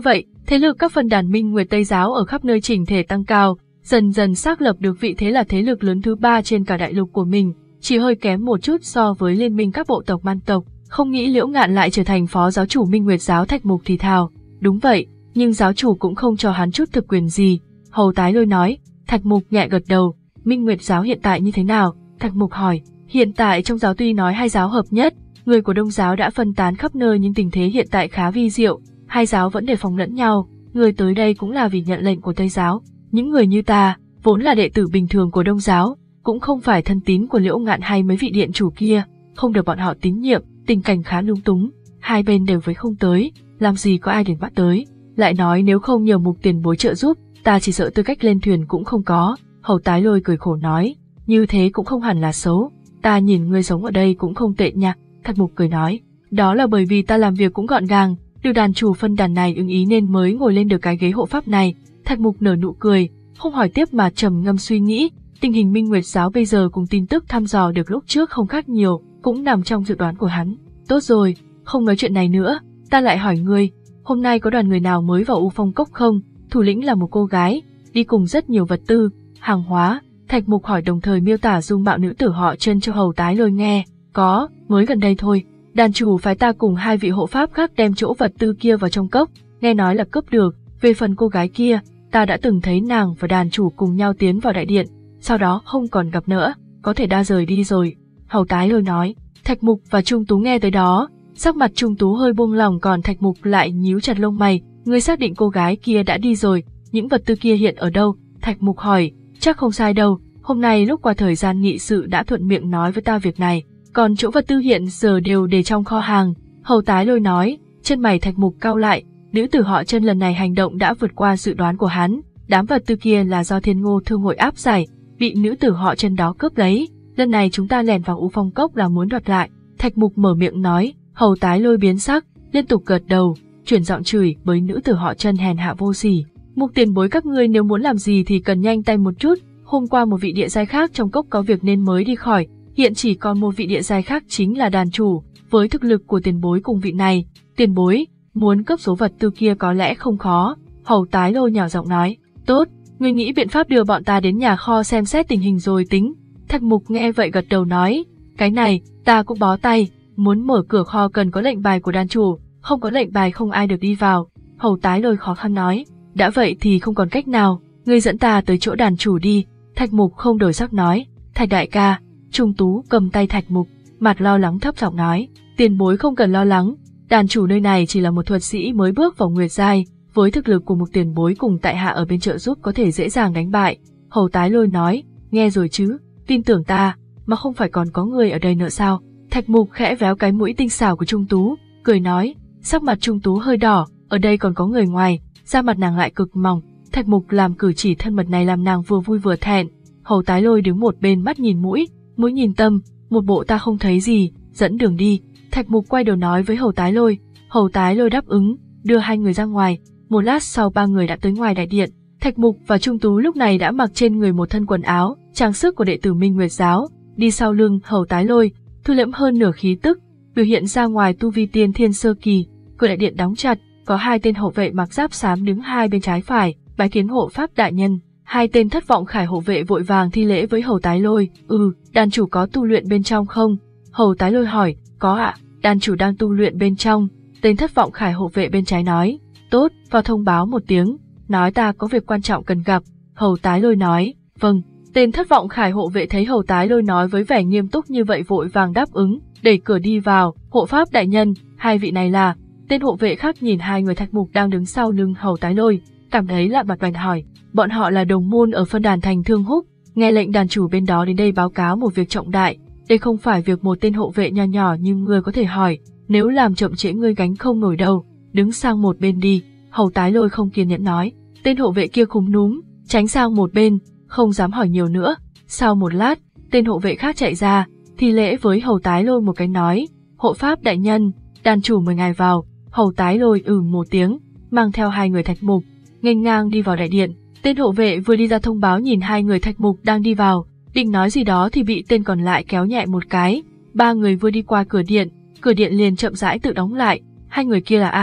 Thế lực các phân đàn Minh Nguyệt Tây giáo ở khắp nơi chỉnh thể tăng cao, dần dần xác lập được vị thế là thế lực lớn thứ ba trên cả đại lục của mình, chỉ hơi kém một chút so với liên minh các bộ tộc man tộc. Không nghĩ Liễu Ngạn lại trở thành phó giáo chủ Minh Nguyệt giáo. Thạch Mục thì thào, đúng vậy, nhưng giáo chủ cũng không cho hắn chút thực quyền gì. Hầu Tái Lôi nói. Thạch Mục nhẹ gật đầu. Minh Nguyệt giáo hiện tại như thế nào? Thạch Mục hỏi. Hiện tại trong giáo tuy nói hai giáo hợp nhất, người của Đông giáo đã phân tán khắp nơi, nhưng tình thế hiện tại khá vi diệu, hai giáo vẫn đề phòng lẫn nhau, người tới đây cũng là vì nhận lệnh của Tây giáo. Những người như ta, vốn là đệ tử bình thường của Đông giáo, cũng không phải thân tín của Liễu Ngạn hay mấy vị điện chủ kia, không được bọn họ tín nhiệm, tình cảnh khá lung túng, hai bên đều với không tới, làm gì có ai đến bắt tới. Lại nói nếu không nhờ Mục tiền bối trợ giúp, ta chỉ sợ tư cách lên thuyền cũng không có. Hầu Tái Lôi cười khổ nói, như thế cũng không hẳn là xấu, ta nhìn ngươi sống ở đây cũng không tệ nha. Thạch Mục cười nói, đó là bởi vì ta làm việc cũng gọn gàng, được đàn chủ phân đàn này ưng ý nên mới ngồi lên được cái ghế hộ pháp này. Thạch Mục nở nụ cười, không hỏi tiếp mà trầm ngâm suy nghĩ, tình hình Minh Nguyệt giáo bây giờ cùng tin tức thăm dò được lúc trước không khác nhiều, cũng nằm trong dự đoán của hắn. Tốt rồi, không nói chuyện này nữa, ta lại hỏi ngươi, hôm nay có đoàn người nào mới vào U Phong Cốc không? Thủ lĩnh là một cô gái, đi cùng rất nhiều vật tư, hàng hóa. Thạch Mục hỏi đồng thời miêu tả dung mạo nữ tử họ Trân cho Hầu Tái Lôi nghe. Có, mới gần đây thôi, đàn chủ phái ta cùng hai vị hộ pháp khác đem chỗ vật tư kia vào trong cốc, nghe nói là cướp được. Về phần cô gái kia, ta đã từng thấy nàng và đàn chủ cùng nhau tiến vào đại điện, sau đó không còn gặp nữa, có thể đã rời đi rồi. Hầu Tái Lôi nói. Thạch Mục và Trung Tú nghe tới đó, sắc mặt Trung Tú hơi buông lỏng, còn Thạch Mục lại nhíu chặt lông mày. Ngươi xác định cô gái kia đã đi rồi, những vật tư kia hiện ở đâu? Thạch Mục hỏi. Chắc không sai đâu, hôm nay lúc qua thời gian nghị sự đã thuận miệng nói với ta việc này, còn chỗ vật tư hiện giờ đều để trong kho hàng. Hầu Tái Lôi nói. Chân mày Thạch Mục cau lại, nữ tử họ Trân lần này hành động đã vượt qua dự đoán của hắn, đám vật tư kia là do Thiên Ngô Thương hội áp giải, bị nữ tử họ Trân đó cướp lấy, lần này chúng ta lẻn vào U Phong Cốc là muốn đoạt lại. Thạch Mục mở miệng nói. Hầu Tái Lôi biến sắc, liên tục gật đầu, chuyển giọng chửi với nữ tử họ Trân hèn hạ vô sỉ. Mục tiền bối các ngươi nếu muốn làm gì thì cần nhanh tay một chút, hôm qua một vị địa giai khác trong cốc có việc nên mới đi khỏi, hiện chỉ còn một vị địa giai khác chính là đàn chủ, với thực lực của tiền bối cùng vị này, tiền bối muốn cướp số vật tư kia có lẽ không khó. Hầu Tái Lôi nhỏ giọng nói. Tốt, ngươi nghĩ biện pháp đưa bọn ta đến nhà kho xem xét tình hình rồi tính. Thạch Mục nghe vậy gật đầu nói. Cái này, ta cũng bó tay, muốn mở cửa kho cần có lệnh bài của đàn chủ, không có lệnh bài không ai được đi vào. Hầu Tái Lôi khó khăn nói. Đã vậy thì không còn cách nào, ngươi dẫn ta tới chỗ đàn chủ đi. Thạch Mục không đổi sắc nói. Thạch đại ca. Trung Tú cầm tay Thạch Mục, mặt lo lắng thấp giọng nói. Tiền bối không cần lo lắng, đàn chủ nơi này chỉ là một thuật sĩ mới bước vào Nguyệt giai, với thực lực của một tiền bối cùng tại hạ ở bên trợ giúp có thể dễ dàng đánh bại. Hầu Tái Lôi nói. Nghe rồi chứ, tin tưởng ta, mà không phải còn có người ở đây nữa sao? Thạch Mục khẽ véo cái mũi tinh xảo của Trung Tú, cười nói. Sắc mặt Trung Tú hơi đỏ, ở đây còn có người ngoài, da mặt nàng lại cực mỏng. Thạch Mục làm cử chỉ thân mật này làm nàng vừa vui vừa thẹn. Hầu Tái Lôi đứng một bên mắt nhìn mũi, mũi nhìn tâm, một bộ ta không thấy gì, dẫn đường đi. Thạch Mục quay đầu nói với Hầu Tái Lôi. Hầu Tái Lôi đáp ứng, đưa hai người ra ngoài. Một lát sau ba người đã tới ngoài đại điện. Thạch Mục và Trung Tú lúc này đã mặc trên người một thân quần áo, trang sức của đệ tử Minh Nguyệt giáo, đi sau lưng Hầu Tái Lôi, thu liễm hơn nửa khí tức, biểu hiện ra ngoài tu vi tiên thiên sơ kỳ. Cửa đại điện đóng chặt, có hai tên hộ vệ mặc giáp xám đứng hai bên trái phải, bái kiến hộ pháp đại nhân. Hai tên thất vọng khải hộ vệ vội vàng thi lễ với Hầu Tái Lôi. Ừ, đàn chủ có tu luyện bên trong không? Hầu Tái Lôi hỏi. Có ạ, đàn chủ đang tu luyện bên trong. Tên thất vọng khải hộ vệ bên trái nói. Tốt, vào thông báo một tiếng, nói ta có việc quan trọng cần gặp. Hầu Tái Lôi nói. Vâng. Tên thất vọng khải hộ vệ thấy Hầu Tái Lôi nói với vẻ nghiêm túc như vậy vội vàng đáp ứng, đẩy cửa đi vào. Hộ pháp đại nhân, hai vị này là? Tên hộ vệ khác nhìn hai người Thạch Mục đang đứng sau lưng Hầu Tái Lôi, cảm thấy lạ mặt bèn hỏi. Bọn họ là đồng môn ở phân đàn thành Thương Húc, nghe lệnh đàn chủ bên đó đến đây báo cáo một việc trọng đại. Đây không phải việc một tên hộ vệ nho nhỏ như ngươi có thể hỏi, nếu làm chậm trễ ngươi gánh không nổi đâu, đứng sang một bên đi. Hầu Tái Lôi không kiên nhẫn nói. Tên hộ vệ kia khúm núm, tránh sang một bên, không dám hỏi nhiều nữa. Sau một lát, tên hộ vệ khác chạy ra, thi lễ với Hầu Tái Lôi một cái nói. Hộ pháp đại nhân, đàn chủ mời ngài vào. Hầu Tái Lôi ừ một tiếng, mang theo hai người Thạch Mục, nghênh ngang đi vào đại điện. Tên hộ vệ vừa đi ra thông báo nhìn hai người Thạch Mục đang đi vào, định nói gì đó thì bị tên còn lại kéo nhẹ một cái. Ba người vừa đi qua cửa điện, cửa điện liền chậm rãi tự đóng lại. Hai người kia là ai?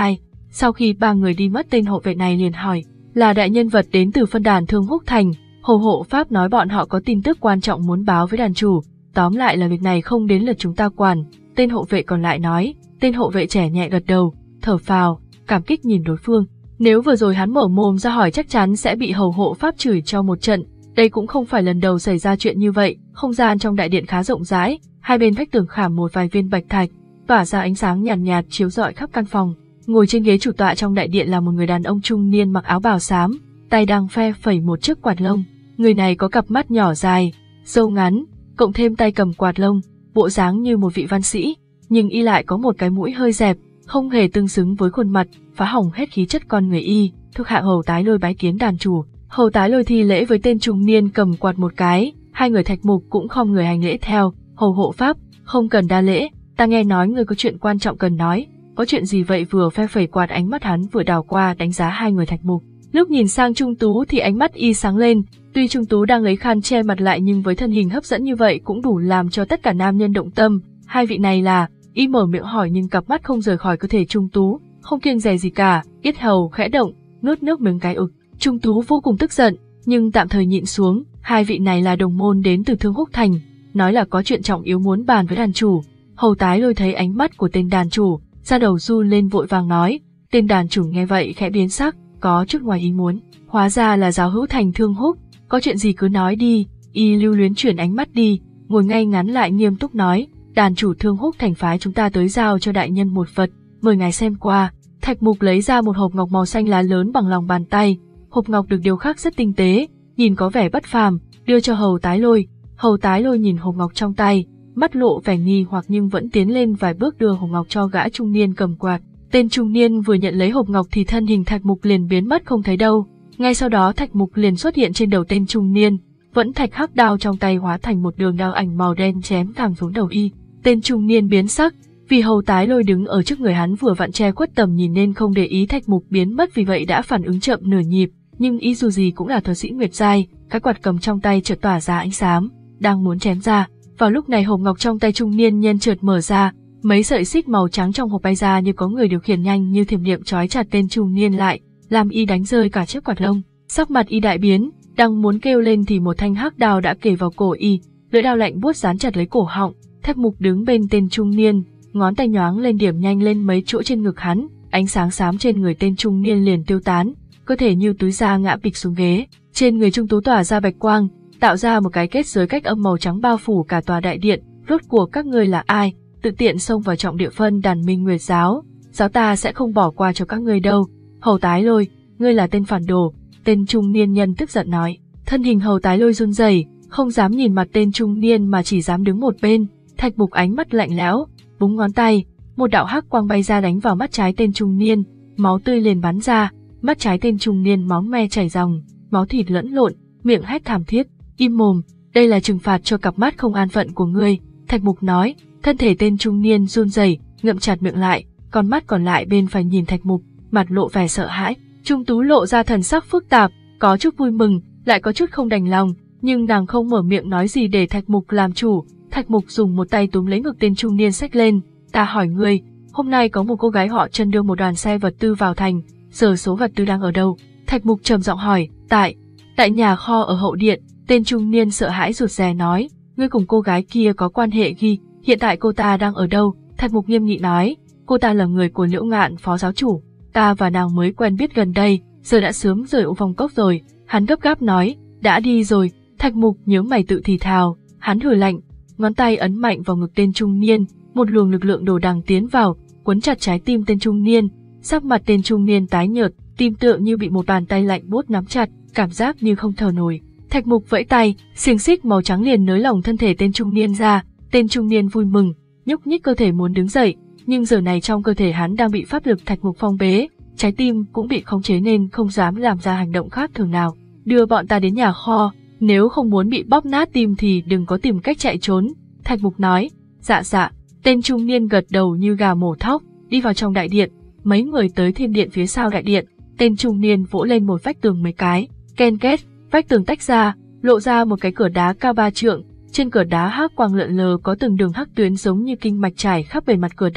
Sau khi ba người đi mất, tên hộ vệ này liền hỏi, là đại nhân vật đến từ phân đàn Thương Húc Thành. Hầu hộ pháp nói bọn họ có tin tức quan trọng muốn báo với đàn chủ, tóm lại là việc này không đến lượt chúng ta quản. Tên hộ vệ còn lại nói. Tên hộ vệ trẻ nhẹ gật đầu, thở phào, cảm kích nhìn đối phương. Nếu vừa rồi hắn mở mồm ra hỏi chắc chắn sẽ bị hầu hộ pháp chửi cho một trận. Đây cũng không phải lần đầu xảy ra chuyện như vậy. Không gian trong đại điện khá rộng rãi, hai bên vách tường khảm một vài viên bạch thạch, tỏa ra ánh sáng nhàn nhạt, nhạt chiếu rọi khắp căn phòng. Ngồi trên ghế chủ tọa trong đại điện là một người đàn ông trung niên mặc áo bào xám, tay đang phe phẩy một chiếc quạt lông. Người này có cặp mắt nhỏ dài, râu ngắn, cộng thêm tay cầm quạt lông, bộ dáng như một vị văn sĩ, nhưng y lại có một cái mũi hơi dẹp, không hề tương xứng với khuôn mặt, phá hỏng hết khí chất con người y. Thuộc hạ Hầu Tái Lôi bái kiến đàn chủ. Hầu Tái Lôi thi lễ với tên trung niên cầm quạt một cái, hai người Thạch Mục cũng khom người hành lễ theo. Hầu hộ pháp, không cần đa lễ, ta nghe nói người có chuyện quan trọng cần nói. Có chuyện gì vậy? Vừa phe phẩy quạt, ánh mắt hắn vừa đảo qua đánh giá hai người Thạch Mục. Lúc nhìn sang Trung Tú thì ánh mắt y sáng lên, tuy Trung Tú đang lấy khăn che mặt lại nhưng với thân hình hấp dẫn như vậy cũng đủ làm cho tất cả nam nhân động tâm. Hai vị này là, y mở miệng hỏi nhưng cặp mắt không rời khỏi cơ thể Trung Tú, không kiêng dè gì cả, yết hầu khẽ động, nuốt nước miếng cái ực. Trung Tú vô cùng tức giận, nhưng tạm thời nhịn xuống. Hai vị này là đồng môn đến từ Thương Húc Thành, nói là có chuyện trọng yếu muốn bàn với đàn chủ. Hầu Tái Lôi thấy ánh mắt của tên đàn chủ, da đầu run lên vội vàng nói. Tên đàn chủ nghe vậy khẽ biến sắc, có chút ngoài ý muốn. Hóa ra là giáo hữu thành Thương Húc, có chuyện gì cứ nói đi. Y lưu luyến chuyển ánh mắt đi, ngồi ngay ngắn lại nghiêm túc nói. Đàn chủ Thương Húc Thành phái chúng ta tới giao cho đại nhân một vật, mời ngài xem qua. Thạch Mục lấy ra một hộp ngọc màu xanh lá lớn bằng lòng bàn tay. Hộp ngọc được điêu khắc rất tinh tế, nhìn có vẻ bất phàm, đưa cho Hầu Tái Lôi. Hầu Tái Lôi nhìn hộp ngọc trong tay, mắt lộ vẻ nghi hoặc nhưng vẫn tiến lên vài bước đưa hộp ngọc cho gã trung niên cầm quạt. Tên trung niên vừa nhận lấy hộp ngọc thì thân hình Thạch Mục liền biến mất không thấy đâu. Ngay sau đó Thạch Mục liền xuất hiện trên đầu tên trung niên, vẫn thạch hắc đao trong tay hóa thành một đường đao ảnh màu đen chém thẳng xuống đầu y. Tên trung niên biến sắc, vì Hầu Tái Lôi đứng ở trước người hắn vừa vặn che khuất tầm nhìn nên không để ý Thạch Mục biến mất, vì vậy đã phản ứng chậm nửa nhịp. Nhưng y dù gì cũng là thuật sĩ Nguyệt giai, cái quạt cầm trong tay chợt tỏa ra ánh sáng, đang muốn chém ra. Vào lúc này hộp ngọc trong tay trung niên nhân chợt mở ra, mấy sợi xích màu trắng trong hộp bay ra như có người điều khiển nhanh như thiểm điện trói chặt tên trung niên lại, làm y đánh rơi cả chiếc quạt lông. Sắc mặt y đại biến, đang muốn kêu lên thì một thanh hắc đao đã kề vào cổ y, lưỡi đao lạnh buốt dán chặt lấy cổ họng. Thạch Mục đứng bên tên trung niên, ngón tay nhoáng lên điểm nhanh lên mấy chỗ trên ngực hắn, ánh sáng xám trên người tên trung niên liền tiêu tán, cơ thể như túi da ngã bịch xuống ghế. Trên người Trung Tú tỏa ra bạch quang, tạo ra một cái kết giới cách âm màu trắng bao phủ cả tòa đại điện. Rốt cuộc các ngươi là ai, tự tiện xông vào trọng địa phân đàn Minh Nguyệt giáo, giáo ta sẽ không bỏ qua cho các ngươi đâu. Hầu Tái Lôi, ngươi là tên phản đồ, tên trung niên nhân tức giận nói. Thân hình Hầu Tái Lôi run rẩy, không dám nhìn mặt tên trung niên mà chỉ dám đứng một bên. Thạch Mục ánh mắt lạnh lẽo, búng ngón tay, một đạo hắc quang bay ra đánh vào mắt trái tên trung niên, máu tươi liền bắn ra, mắt trái tên trung niên máu me chảy ròng, máu thịt lẫn lộn, miệng hét thảm thiết. Im mồm, đây là trừng phạt cho cặp mắt không an phận của ngươi, Thạch Mục nói. Thân thể tên trung niên run rẩy, ngậm chặt miệng lại, con mắt còn lại bên phải nhìn Thạch Mục, mặt lộ vẻ sợ hãi. Trung Tú lộ ra thần sắc phức tạp, có chút vui mừng, lại có chút không đành lòng, nhưng nàng không mở miệng nói gì để Thạch Mục làm chủ. Thạch Mục dùng một tay túm lấy ngực tên trung niên xách lên. Ta hỏi ngươi, hôm nay có một cô gái họ Trần đưa một đoàn xe vật tư vào thành, giờ số vật tư đang ở đâu? Thạch Mục trầm giọng hỏi. Tại, tại nhà kho ở hậu điện. Tên trung niên sợ hãi rụt rè nói. Ngươi cùng cô gái kia có quan hệ ghi, hiện tại cô ta đang ở đâu? Thạch Mục nghiêm nghị nói. Cô ta là người của Liễu Ngạn phó giáo chủ, ta và nàng mới quen biết gần đây, giờ đã sớm rời U Phong Cốc rồi. Hắn gấp gáp nói. Đã đi rồi. Thạch Mục nhớ mày tự thì thào, hắn hừ lạnh, ngón tay ấn mạnh vào ngực tên trung niên, một luồng lực lượng đồ đằng tiến vào, quấn chặt trái tim tên trung niên. Sắc mặt tên trung niên tái nhợt, tim tựa như bị một bàn tay lạnh buốt nắm chặt, cảm giác như không thở nổi. Thạch Mục vẫy tay, xiềng xích màu trắng liền nới lỏng thân thể tên trung niên ra. Tên trung niên vui mừng, nhúc nhích cơ thể muốn đứng dậy, nhưng giờ này trong cơ thể hắn đang bị pháp lực Thạch Mục phong bế, trái tim cũng bị khống chế nên không dám làm ra hành động khác thường nào. Đưa bọn ta đến nhà kho, nếu không muốn bị bóp nát tim thì đừng có tìm cách chạy trốn, Thạch Mục nói. Dạ dạ. Tên trung niên gật đầu như gà mổ thóc, đi vào trong đại điện. Mấy người tới thiên điện phía sau đại điện, tên trung niên vỗ lên một vách tường mấy cái, ken két, vách tường tách ra, lộ ra một cái cửa đá cao ba trượng. Trên cửa đá hắc quang lượn lờ có từng đường hắc tuyến giống như kinh mạch trải khắp bề mặt cửa đá.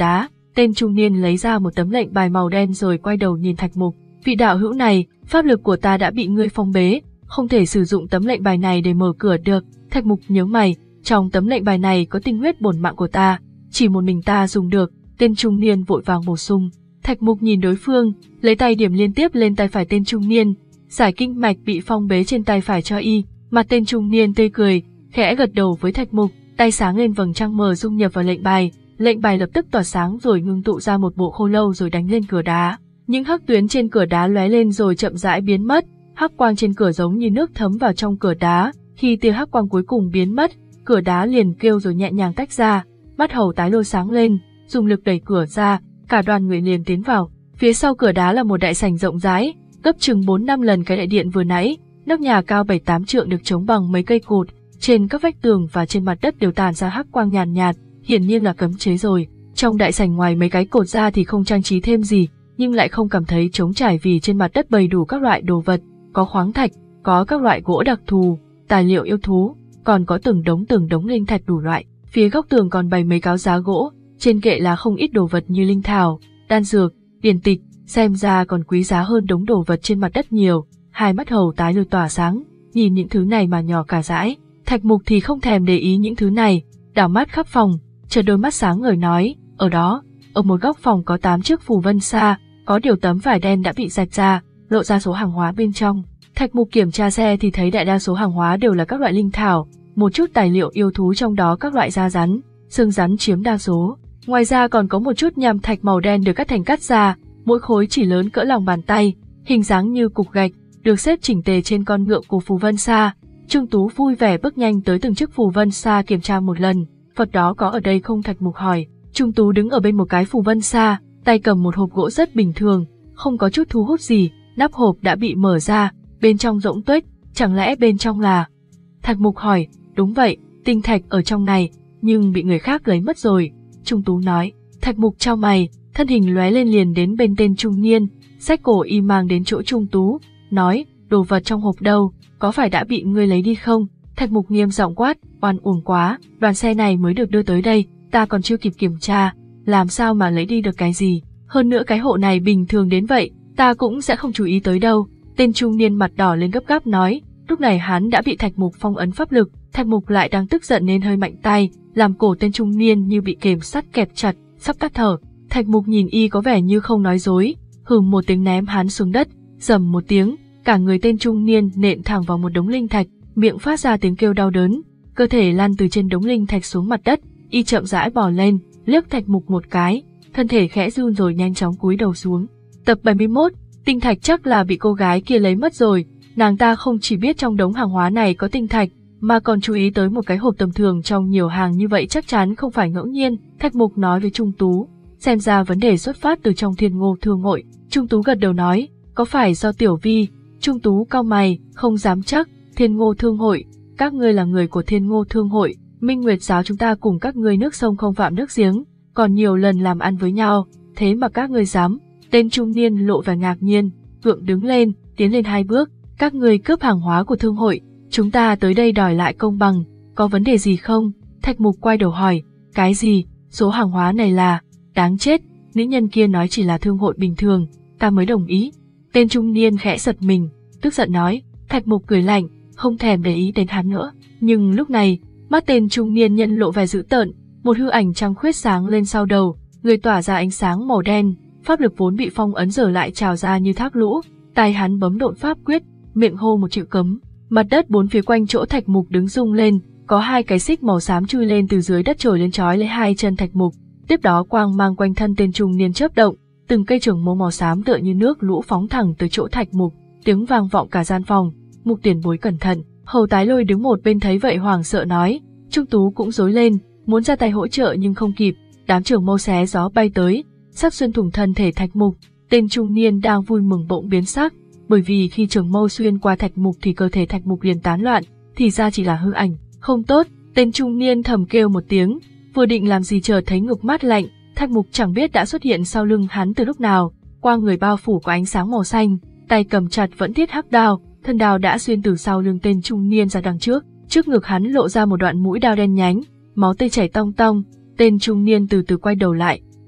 Tên trung niên lấy ra một tấm lệnh bài màu đen rồi quay đầu nhìn Thạch Mục. Vị đạo hữu này, pháp lực của ta đã bị ngươi phong bế, không thể sử dụng tấm lệnh bài này để mở cửa được. Thạch Mục nhớ mày, trong tấm lệnh bài này có tinh huyết bổn mạng của ta, chỉ một mình ta dùng được. Tên trung niên vội vàng bổ sung. Thạch Mục nhìn đối phương, lấy tay điểm liên tiếp lên tay phải tên trung niên, giải kinh mạch bị phong bế trên tay phải cho y. Mặt tên trung niên tươi cười, khẽ gật đầu với Thạch Mục, tay sáng lên vầng trăng mờ dung nhập vào lệnh bài. Lệnh bài lập tức tỏa sáng rồi ngưng tụ ra một bộ khô lâu rồi đánh lên cửa đá. Những hắc tuyến trên cửa đá lóe lên rồi chậm rãi biến mất, hắc quang trên cửa giống như nước thấm vào trong cửa đá. Khi tia hắc quang cuối cùng biến mất, cửa đá liền kêu rồi nhẹ nhàng tách ra. Mắt Hầu Tái Lôi sáng lên, dùng lực đẩy cửa ra, cả đoàn người liền tiến vào. Phía sau cửa đá là một đại sảnh rộng rãi, gấp chừng bốn năm lần cái đại điện vừa nãy. Nóc nhà cao bảy tám trượng được chống bằng mấy cây cột, trên các vách tường và trên mặt đất đều tản ra hắc quang nhàn nhạt, nhạt, hiển nhiên là cấm chế rồi. Trong đại sảnh ngoài mấy cái cột ra thì không trang trí thêm gì, nhưng lại không cảm thấy trống trải vì trên mặt đất bày đủ các loại đồ vật, có khoáng thạch, có các loại gỗ đặc thù, tài liệu yêu thú, còn có từng đống từng đống linh thạch đủ loại. Phía góc tường còn bày mấy cáo giá gỗ, trên kệ là không ít đồ vật như linh thảo, đan dược, điển tịch, xem ra còn quý giá hơn đống đồ vật trên mặt đất nhiều. Hai mắt Hầu Tái Lôi tỏa sáng, nhìn những thứ này mà nhỏ cả dãi. Thạch Mục thì không thèm để ý những thứ này, đảo mắt khắp phòng, chợt đôi mắt sáng ngời nói, ở đó, ở một góc phòng có tám chiếc phù vân sa, có điều tấm vải đen đã bị rạch ra, lộ ra số hàng hóa bên trong. Thạch Mục kiểm tra xe thì thấy đại đa số hàng hóa đều là các loại linh thảo, một chút tài liệu yêu thú, trong đó các loại da rắn, xương rắn chiếm đa số. Ngoài ra còn có một chút nham thạch màu đen được cắt thành cắt ra, mỗi khối chỉ lớn cỡ lòng bàn tay, hình dáng như cục gạch, được xếp chỉnh tề trên con ngựa của phù vân sa. Trương Tú vui vẻ bước nhanh tới từng chiếc phù vân sa kiểm tra một lần. Vật đó có ở đây không? Thạch Mục hỏi. Trương Tú đứng ở bên một cái phù vân sa, tay cầm một hộp gỗ rất bình thường, không có chút thu hút gì. Nắp hộp đã bị mở ra, bên trong rỗng tuếch, chẳng lẽ bên trong là... Thạch Mục hỏi. Đúng vậy, tinh thạch ở trong này, nhưng bị người khác lấy mất rồi. Trương Tú nói. Thạch Mục chau mày, thân hình lóe lên liền đến bên tên trung niên, xách cổ y mang đến chỗ Trương Tú, nói, đồ vật trong hộp đâu, có phải đã bị ngươi lấy đi không? Thạch Mục nghiêm giọng quát, oan uổng quá, đoàn xe này mới được đưa tới đây, ta còn chưa kịp kiểm tra, làm sao mà lấy đi được cái gì? Hơn nữa cái hộ này bình thường đến vậy, ta cũng sẽ không chú ý tới đâu. Tên trung niên mặt đỏ lên gấp gáp nói. Lúc này hắn đã bị Thạch Mục phong ấn pháp lực, Thạch Mục lại đang tức giận nên hơi mạnh tay, làm cổ tên trung niên như bị kềm sắt kẹp chặt, sắp tắt thở. Thạch Mục nhìn y có vẻ như không nói dối, hừm một tiếng ném hắn xuống đất, rầm một tiếng, cả người tên trung niên nện thẳng vào một đống linh thạch, miệng phát ra tiếng kêu đau đớn, cơ thể lăn từ trên đống linh thạch xuống mặt đất. Y chậm rãi bò lên, liếc Thạch Mục một cái, thân thể khẽ run rồi nhanh chóng cúi đầu xuống. Tập bảy mươi mốt, tinh thạch chắc là bị cô gái kia lấy mất rồi, nàng ta không chỉ biết trong đống hàng hóa này có tinh thạch, mà còn chú ý tới một cái hộp tầm thường trong nhiều hàng như vậy, chắc chắn không phải ngẫu nhiên. Thạch Mục nói với Trung Tú, xem ra vấn đề xuất phát từ trong Thiên Ngô Thương Hội. Trung Tú gật đầu nói, có phải do Tiểu Vi? Trung Tú cau mày, không dám chắc. Thiên Ngô Thương Hội, các ngươi là người của Thiên Ngô Thương Hội, Minh Nguyệt giáo chúng ta cùng các ngươi nước sông không phạm nước giếng, còn nhiều lần làm ăn với nhau, thế mà các ngươi dám? Tên trung niên lộ vẻ ngạc nhiên, gượng đứng lên, tiến lên hai bước, các ngươi cướp hàng hóa của thương hội, chúng ta tới đây đòi lại công bằng, có vấn đề gì không? Thạch Mục quay đầu hỏi, cái gì? Số hàng hóa này là... Đáng chết, nữ nhân kia nói chỉ là thương hội bình thường, ta mới đồng ý. Tên trung niên khẽ giật mình, tức giận nói. Thạch Mục cười lạnh, không thèm để ý đến hắn nữa. Nhưng lúc này, mắt tên trung niên nhân lộ vẻ dữ tợn, một hư ảnh trăng khuyết sáng lên sau đầu, người tỏa ra ánh sáng màu đen, pháp lực vốn bị phong ấn giờ lại trào ra như thác lũ. Tay hắn bấm độn pháp quyết, miệng hô một chữ cấm. Mặt đất bốn phía quanh chỗ Thạch Mục đứng rung lên, có hai cái xích màu xám chui lên từ dưới đất trồi lên trói lấy hai chân Thạch Mục. Tiếp đó quang mang quanh thân tên trung niên chớp động, từng cây trường mâu màu xám tựa như nước lũ phóng thẳng tới chỗ Thạch Mục, tiếng vang vọng cả gian phòng. Mục tiền bối cẩn thận. Hầu Tái Lôi đứng một bên thấy vậy hoảng sợ nói. Trung Tú cũng rối lên, muốn ra tay hỗ trợ nhưng không kịp, đám trường mâu xé gió bay tới, sắp xuyên thủng thân thể Thạch Mục. Tên trung niên đang vui mừng bỗng biến sắc, bởi vì khi trường mâu xuyên qua Thạch Mục thì cơ thể Thạch Mục liền tán loạn, thì ra chỉ là hư ảnh. Không tốt, tên trung niên thầm kêu một tiếng, vừa định làm gì chợt thấy ngực mát lạnh, Thạch Mục chẳng biết đã xuất hiện sau lưng hắn từ lúc nào, qua người bao phủ có ánh sáng màu xanh, tay cầm chặt vẫn thiết hắc đao, thân đao đã xuyên từ sau lưng tên trung niên ra đằng trước, trước ngực hắn lộ ra một đoạn mũi đao đen nhánh, máu tươi chảy tong tong. Tên trung niên từ từ quay đầu lại,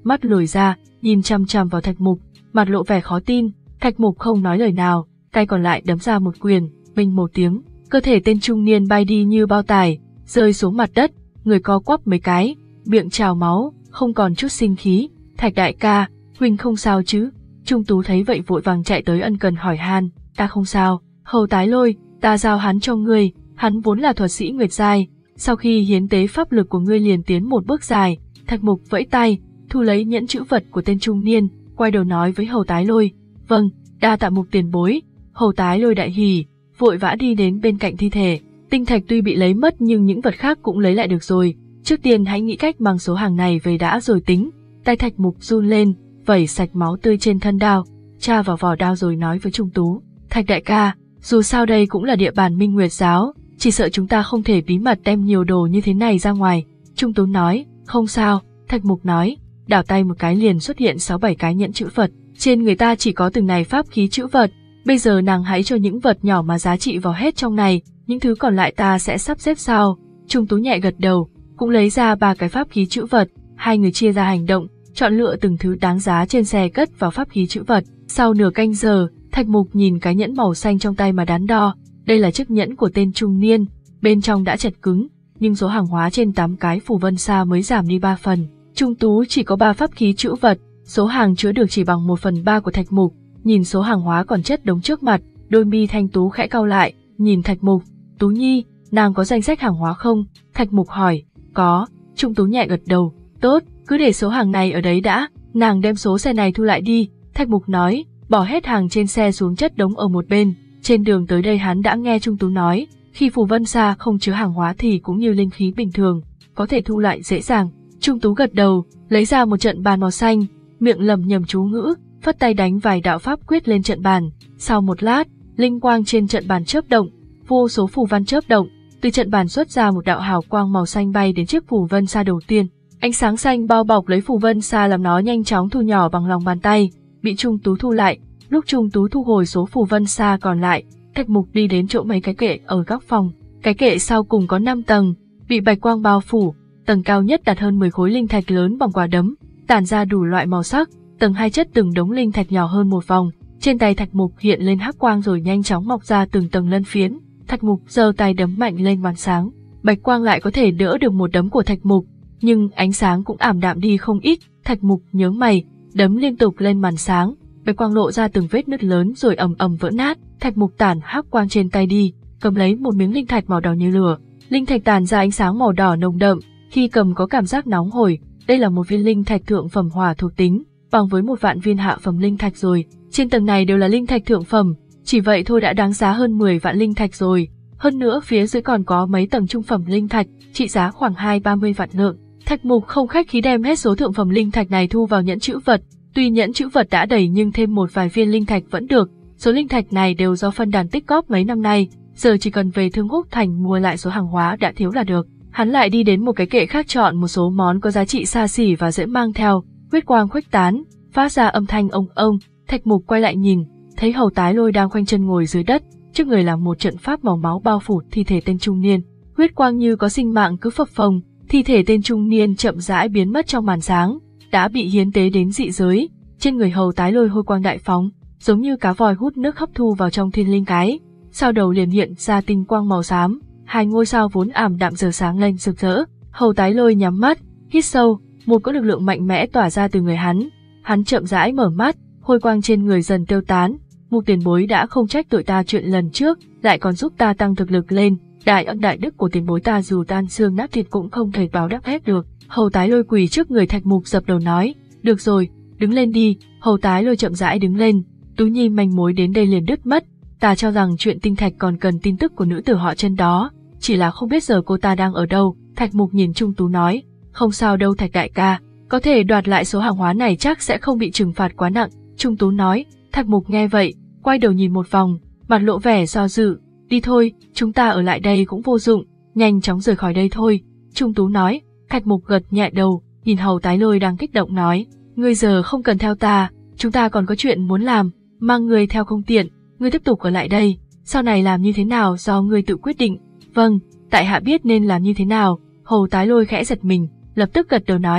mắt lồi ra, nhìn chằm chằm vào Thạch Mục, mặt lộ vẻ khó tin. Thạch Mục không nói lời nào, tay còn lại đấm ra một quyền, binh một tiếng, cơ thể tên trung niên bay đi như bao tải, rơi xuống mặt đất, người co quắp mấy cái, miệng trào máu, không còn chút sinh khí. Thạch đại ca, huynh không sao chứ? Trung Tú thấy vậy vội vàng chạy tới ân cần hỏi han. Ta không sao, Hầu Tái Lôi, ta giao hắn cho ngươi, hắn vốn là thuật sĩ Nguyệt giai, sau khi hiến tế pháp lực của ngươi liền tiến một bước dài. Thạch Mục vẫy tay, thu lấy nhẫn chữ vật của tên trung niên, quay đầu nói với Hầu Tái Lôi, vâng, đa tạ Mục tiền bối. Hầu Tái Lôi đại hỉ, vội vã đi đến bên cạnh thi thể. Tinh thạch tuy bị lấy mất nhưng những vật khác cũng lấy lại được rồi, trước tiên hãy nghĩ cách mang số hàng này về đã rồi tính. Tay Thạch Mục run lên, vẩy sạch máu tươi trên thân đao, tra vào vỏ đao rồi nói với Trung Tú, Thạch đại ca, dù sao đây cũng là địa bàn Minh Nguyệt giáo, chỉ sợ chúng ta không thể bí mật đem nhiều đồ như thế này ra ngoài. Trung Tú nói, không sao. Thạch Mục nói, đảo tay một cái liền xuất hiện sáu bảy cái nhẫn chữ vật, trên người ta chỉ có từng này pháp khí chữ vật, bây giờ nàng hãy cho những vật nhỏ mà giá trị vào hết trong này, những thứ còn lại ta sẽ sắp xếp sau. Trung Tú nhẹ gật đầu, cũng lấy ra ba cái pháp khí chữ vật, hai người chia ra hành động, chọn lựa từng thứ đáng giá trên xe cất vào pháp khí chữ vật. Sau nửa canh giờ, Thạch Mục nhìn cái nhẫn màu xanh trong tay mà đắn đo, đây là chiếc nhẫn của tên trung niên, bên trong đã chật cứng, nhưng số hàng hóa trên tám cái phù vân sa mới giảm đi ba phần. Trung Tú chỉ có ba pháp khí chữ vật, số hàng chứa được chỉ bằng một phần ba của Thạch Mục. Nhìn số hàng hóa còn chất đống trước mặt, đôi mi thanh tú khẽ cau lại, nhìn Thạch Mục, Tú Nhi, nàng có danh sách hàng hóa không? Thạch Mục hỏi, có. Trung Tú nhẹ gật đầu, tốt, cứ để số hàng này ở đấy đã, nàng đem số xe này thu lại đi. Thạch Mục nói, bỏ hết hàng trên xe xuống chất đống ở một bên. Trên đường tới đây hắn đã nghe Trung Tú nói, khi phù vân sa không chứa hàng hóa thì cũng như linh khí bình thường, có thể thu lại dễ dàng. Trung Tú gật đầu, lấy ra một trận bàn màu xanh, miệng lẩm nhẩm chú ngữ, phất tay đánh vài đạo pháp quyết lên trận bàn. Sau một lát, linh quang trên trận bàn chớp động, vô số phù văn chớp động, từ trận bàn xuất ra một đạo hào quang màu xanh bay đến chiếc phù vân sa đầu tiên. Ánh sáng xanh bao bọc lấy phù vân sa làm nó nhanh chóng thu nhỏ bằng lòng bàn tay, bị Trung Tú thu lại. Lúc Trung Tú thu hồi số phù vân sa còn lại, Thạch Mục đi đến chỗ mấy cái kệ ở góc phòng. Cái kệ sau cùng có năm tầng, bị bạch quang bao phủ, tầng cao nhất đặt hơn mười khối linh thạch lớn bằng quả đấm, tản ra đủ loại màu sắc. Tầng hai chất từng đống linh thạch nhỏ hơn một vòng. Trên tay Thạch Mục hiện lên hắc quang rồi nhanh chóng mọc ra từng tầng lân phiến. Thạch Mục giơ tay đấm mạnh lên màn sáng, bạch quang lại có thể đỡ được một đấm của Thạch Mục, nhưng ánh sáng cũng ảm đạm đi không ít. Thạch Mục nhướng mày, đấm liên tục lên màn sáng, bạch quang lộ ra từng vết nứt lớn rồi ầm ầm vỡ nát. Thạch Mục tản hắc quang trên tay đi, cầm lấy một miếng linh thạch màu đỏ như lửa. Linh thạch tản ra ánh sáng màu đỏ nồng đậm, khi cầm có cảm giác nóng hổi. Đây là một viên linh thạch thượng phẩm hỏa thuộc tính, bằng với một vạn viên hạ phẩm linh thạch rồi. Trên tầng này đều là linh thạch thượng phẩm, chỉ vậy thôi đã đáng giá hơn mười vạn linh thạch rồi. Hơn nữa phía dưới còn có mấy tầng trung phẩm linh thạch, trị giá khoảng hai ba mươi vạn lượng. Thạch Mục không khách khí đem hết số thượng phẩm linh thạch này thu vào nhẫn chữ vật. Tuy nhẫn chữ vật đã đầy nhưng thêm một vài viên linh thạch vẫn được. Số linh thạch này đều do phân đàn tích góp mấy năm nay, giờ chỉ cần về Thương Húc Thành mua lại số hàng hóa đã thiếu là được. Hắn lại đi đến một cái kệ khác chọn một số món có giá trị xa xỉ và dễ mang theo. Huyết quang khuếch tán, phát ra âm thanh ông ông. Thạch Mục quay lại nhìn, thấy Hầu Tái Lôi đang khoanh chân ngồi dưới đất, trước người là một trận pháp màu máu bao phủ thi thể tên trung niên. Huyết quang như có sinh mạng cứ phập phồng, thi thể tên trung niên chậm rãi biến mất trong màn sáng, đã bị hiến tế đến dị giới. Trên người Hầu Tái Lôi hôi quang đại phóng, giống như cá voi hút nước hấp thu vào trong thiên linh cái. Sau đầu liền hiện ra tinh quang màu xám, hai ngôi sao vốn ảm đạm giờ sáng lên rực rỡ. Hầu Tái Lôi nhắm mắt, hít sâu, một cỗ lực lượng mạnh mẽ tỏa ra từ người hắn. Hắn chậm rãi mở mắt, hôi quang trên người dần tiêu tán. Mục tiền bối đã không trách tội ta chuyện lần trước, lại còn giúp ta tăng thực lực lên. Đại ân đại đức của tiền bối ta dù tan xương nát thịt cũng không thể báo đáp hết được. Hầu Tái Lôi quỳ trước người Thạch Mục dập đầu nói, được rồi, đứng lên đi. Hầu Tái Lôi chậm rãi đứng lên. Tú Nhi manh mối đến đây liền đứt mất. Ta cho rằng chuyện tinh thạch còn cần tin tức của nữ tử họ Chân đó, chỉ là không biết giờ cô ta đang ở đâu. Thạch Mục nhìn Trung Tú nói, không sao đâu Thạch đại ca, có thể đoạt lại số hàng hóa này chắc sẽ không bị trừng phạt quá nặng. Trung Tú nói. Thạch Mục nghe vậy, quay đầu nhìn một vòng, mặt lộ vẻ do dự. Đi thôi, chúng ta ở lại đây cũng vô dụng, nhanh chóng rời khỏi đây thôi. Trung Tú nói. Thạch Mục gật nhẹ đầu, nhìn Hầu Tái Lôi đang kích động nói, ngươi giờ không cần theo ta, chúng ta còn có chuyện muốn làm, mang ngươi theo không tiện, ngươi tiếp tục ở lại đây, sau này làm như thế nào do ngươi tự quyết định. Vâng, tại hạ biết nên làm như thế nào. Hầu Tái Lôi khẽ giật mình, lập tức gật đầu nói.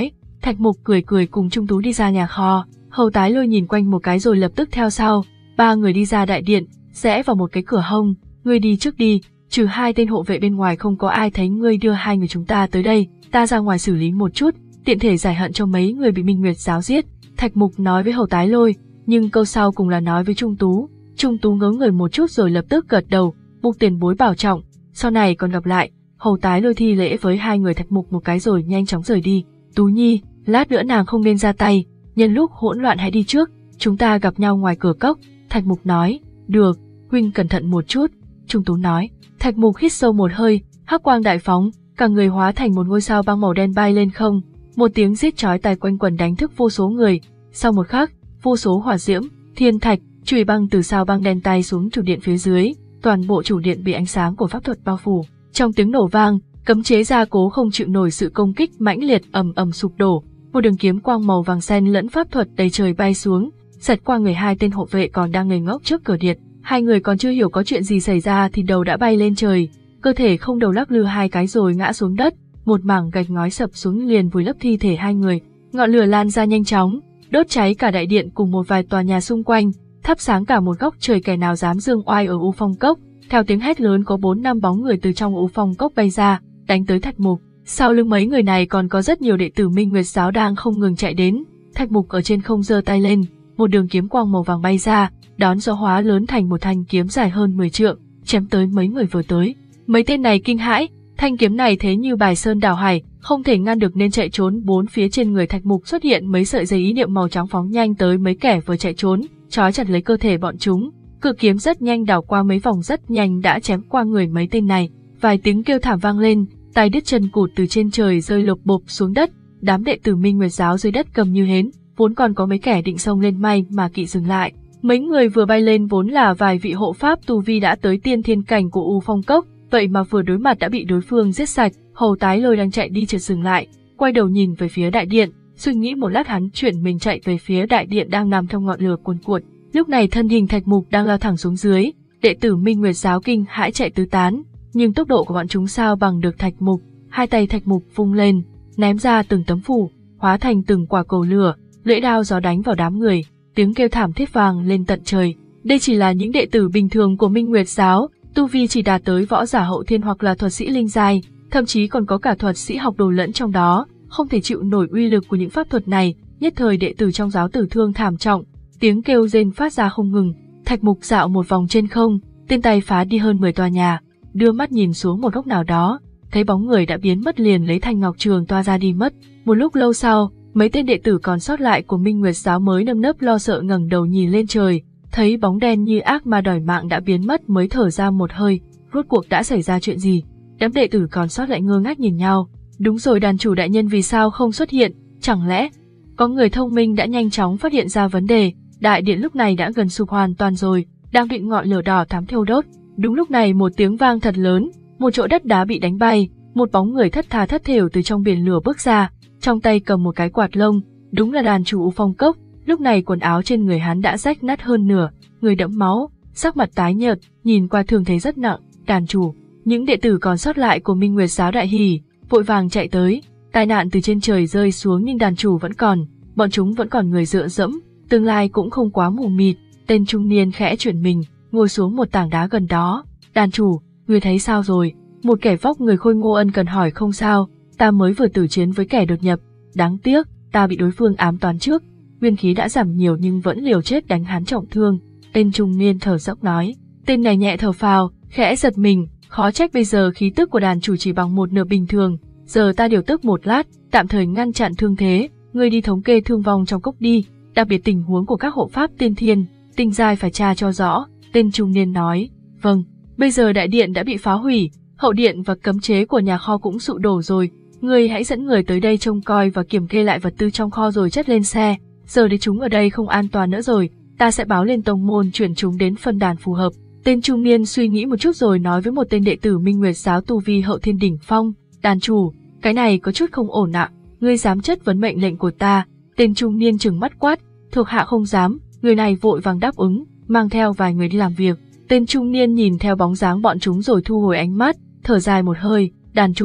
Thạch Mục cười cười cùng Trung Tú đi ra nhà kho, Hầu Tái Lôi nhìn quanh một cái rồi lập tức theo sau. Ba người đi ra đại điện, rẽ vào một cái cửa hông. Ngươi đi trước đi, trừ hai tên hộ vệ bên ngoài không có ai thấy ngươi đưa hai người chúng ta tới đây, ta ra ngoài xử lý một chút, tiện thể giải hận cho mấy người bị Minh Nguyệt giáo giết. Thạch Mục nói với Hầu Tái Lôi, nhưng câu sau cùng là nói với Trung Tú. Trung Tú ngớ người một chút rồi lập tức gật đầu, Mục tiền bối bảo trọng, sau này còn gặp lại. Hầu Tái Lôi thi lễ với hai người Thạch Mục một cái rồi nhanh chóng rời đi. Tú Nhi, lát nữa nàng không nên ra tay, nhân lúc hỗn loạn hãy đi trước, chúng ta gặp nhau ngoài cửa cốc. Thạch Mục nói, được, huynh cẩn thận một chút. Trung Tú nói. Thạch Mục hít sâu một hơi, hắc quang đại phóng, cả người hóa thành một ngôi sao băng màu đen bay lên không. Một tiếng rít chói tai quanh quẩn đánh thức vô số người. Sau một khắc, vô số hỏa diễm, thiên thạch, chùy băng từ sao băng đen tay xuống chủ điện phía dưới, toàn bộ chủ điện bị ánh sáng của pháp thuật bao phủ. Trong tiếng nổ vang, cấm chế gia cố không chịu nổi sự công kích mãnh liệt ầm ầm sụp đổ. Một đường kiếm quang màu vàng xen lẫn pháp thuật đầy trời bay xuống, xẹt qua người hai tên hộ vệ còn đang ngây ngốc trước cửa điện. Hai người còn chưa hiểu có chuyện gì xảy ra thì đầu đã bay lên trời, cơ thể không đầu lắc lư hai cái rồi ngã xuống đất, một mảng gạch ngói sập xuống liền vùi lấp thi thể hai người. Ngọn lửa lan ra nhanh chóng, đốt cháy cả đại điện cùng một vài tòa nhà xung quanh, thắp sáng cả một góc trời. Kẻ nào dám dương oai ở U Phong Cốc. Theo tiếng hét lớn có bốn năm bóng người từ trong U Phong Cốc bay ra, đánh tới Thạch Mục. Sau lưng mấy người này còn có rất nhiều đệ tử Minh Nguyệt giáo đang không ngừng chạy đến. Thạch Mục ở trên không giơ tay lên, một đường kiếm quang màu vàng bay ra, đón gió hóa lớn thành một thanh kiếm dài hơn mười trượng, chém tới mấy người vừa tới. Mấy tên này kinh hãi, thanh kiếm này thế như bài sơn đảo hải, không thể ngăn được nên chạy trốn. Bốn phía trên người Thạch Mục xuất hiện mấy sợi dây ý niệm màu trắng phóng nhanh tới mấy kẻ vừa chạy trốn, trói chặt lấy cơ thể bọn chúng. Cự kiếm rất nhanh đảo qua mấy vòng rất nhanh đã chém qua người mấy tên này. Vài tiếng kêu thảm vang lên, tay đứt chân cụt từ trên trời rơi lộp bộp xuống đất. Đám đệ tử Minh Nguyệt giáo dưới đất cầm như hến, vốn còn có mấy kẻ định xông lên may mà kỵ dừng lại. Mấy người vừa bay lên vốn là vài vị hộ pháp tu vi đã tới tiên thiên cảnh của U Phong Cốc, vậy mà vừa đối mặt đã bị đối phương giết sạch. Hầu Tái Lôi đang chạy đi chợt dừng lại, quay đầu nhìn về phía đại điện, suy nghĩ một lát hắn chuyển mình chạy về phía đại điện đang nằm trong ngọn lửa cuồn cuộn. Lúc này thân hình Thạch Mục đang lao thẳng xuống dưới, đệ tử Minh Nguyệt giáo kinh hãi chạy tứ tán, nhưng tốc độ của bọn chúng sao bằng được Thạch Mục. Hai tay Thạch Mục vung lên, ném ra từng tấm phủ, hóa thành từng quả cầu lửa, lưỡi đao gió đánh vào đám người, tiếng kêu thảm thiết vang lên tận trời. Đây chỉ là những đệ tử bình thường của Minh Nguyệt giáo, tu vi chỉ đạt tới võ giả hậu thiên hoặc là thuật sĩ linh giai, thậm chí còn có cả thuật sĩ học đồ lẫn trong đó, không thể chịu nổi uy lực của những pháp thuật này. Nhất thời đệ tử trong giáo tử thương thảm trọng, tiếng kêu rên phát ra không ngừng. Thạch Mục dạo một vòng trên không, tên tay phá đi hơn mười tòa nhà, đưa mắt nhìn xuống một góc nào đó, thấy bóng người đã biến mất liền lấy thanh ngọc trường toa ra đi mất. Một lúc lâu sau, mấy tên đệ tử còn sót lại của Minh Nguyệt giáo mới nơm nớp lo sợ ngẩng đầu nhìn lên trời, thấy bóng đen như ác ma đòi mạng đã biến mất mới thở ra một hơi. Rốt cuộc đã xảy ra chuyện gì? Đám đệ tử còn sót lại ngơ ngác nhìn nhau. Đúng rồi, đàn chủ đại nhân vì sao không xuất hiện? Chẳng lẽ có người thông minh đã nhanh chóng phát hiện ra vấn đề? Đại điện lúc này đã gần sụp hoàn toàn rồi, đang bị ngọn lửa đỏ thắm thiêu đốt. Đúng lúc này một tiếng vang thật lớn, một chỗ đất đá bị đánh bay, một bóng người thất tha thất thểu từ trong biển lửa bước ra, trong tay cầm một cái quạt lông, đúng là đàn chủ U Phong Cốc. Lúc này quần áo trên người hắn đã rách nát hơn nửa, người đẫm máu, sắc mặt tái nhợt, nhìn qua thường thấy rất nặng. Đàn chủ, những đệ tử còn sót lại của Minh Nguyệt giáo đại hỉ, vội vàng chạy tới. Tai nạn từ trên trời rơi xuống nhưng đàn chủ vẫn còn, bọn chúng vẫn còn người dựa dẫm, tương lai cũng không quá mù mịt. Tên trung niên khẽ chuyển mình, ngồi xuống một tảng đá gần đó. Đàn chủ, người thấy sao rồi? Một kẻ vóc người khôi ngô ân cần hỏi. Không sao, ta mới vừa tử chiến với kẻ đột nhập, đáng tiếc, ta bị đối phương ám toán trước, nguyên khí đã giảm nhiều nhưng vẫn liều chết đánh hắn trọng thương. Tên trung niên thở dốc nói. Tên này nhẹ thở phào, khẽ giật mình, khó trách bây giờ khí tức của đàn chủ chỉ bằng một nửa bình thường. Giờ ta điều tức một lát, tạm thời ngăn chặn thương thế, ngươi đi thống kê thương vong trong cốc đi, đặc biệt tình huống của các hộ pháp tiên thiên, tinh giai phải tra cho rõ. Tên trung niên nói. Vâng, bây giờ đại điện đã bị phá hủy, hậu điện và cấm chế của nhà kho cũng sụp đổ rồi, ngươi hãy dẫn người tới đây trông coi và kiểm kê lại vật tư trong kho rồi chất lên xe. Giờ để chúng ở đây không an toàn nữa rồi, ta sẽ báo lên tông môn chuyển chúng đến phân đàn phù hợp. Tên trung niên suy nghĩ một chút rồi nói với một tên đệ tử Minh Nguyệt giáo tu vi hậu thiên đỉnh phong. Đàn chủ, cái này có chút không ổn ạ, ngươi dám chất vấn mệnh lệnh của ta? Tên trung niên trừng mắt quát. Thuộc hạ không dám. Người này vội vàng đáp ứng, mang theo vài người đi làm việc. Tên trung niên nhìn theo bóng dáng bọn chúng rồi thu hồi ánh mắt, thở dài một hơi. Đàn chủ,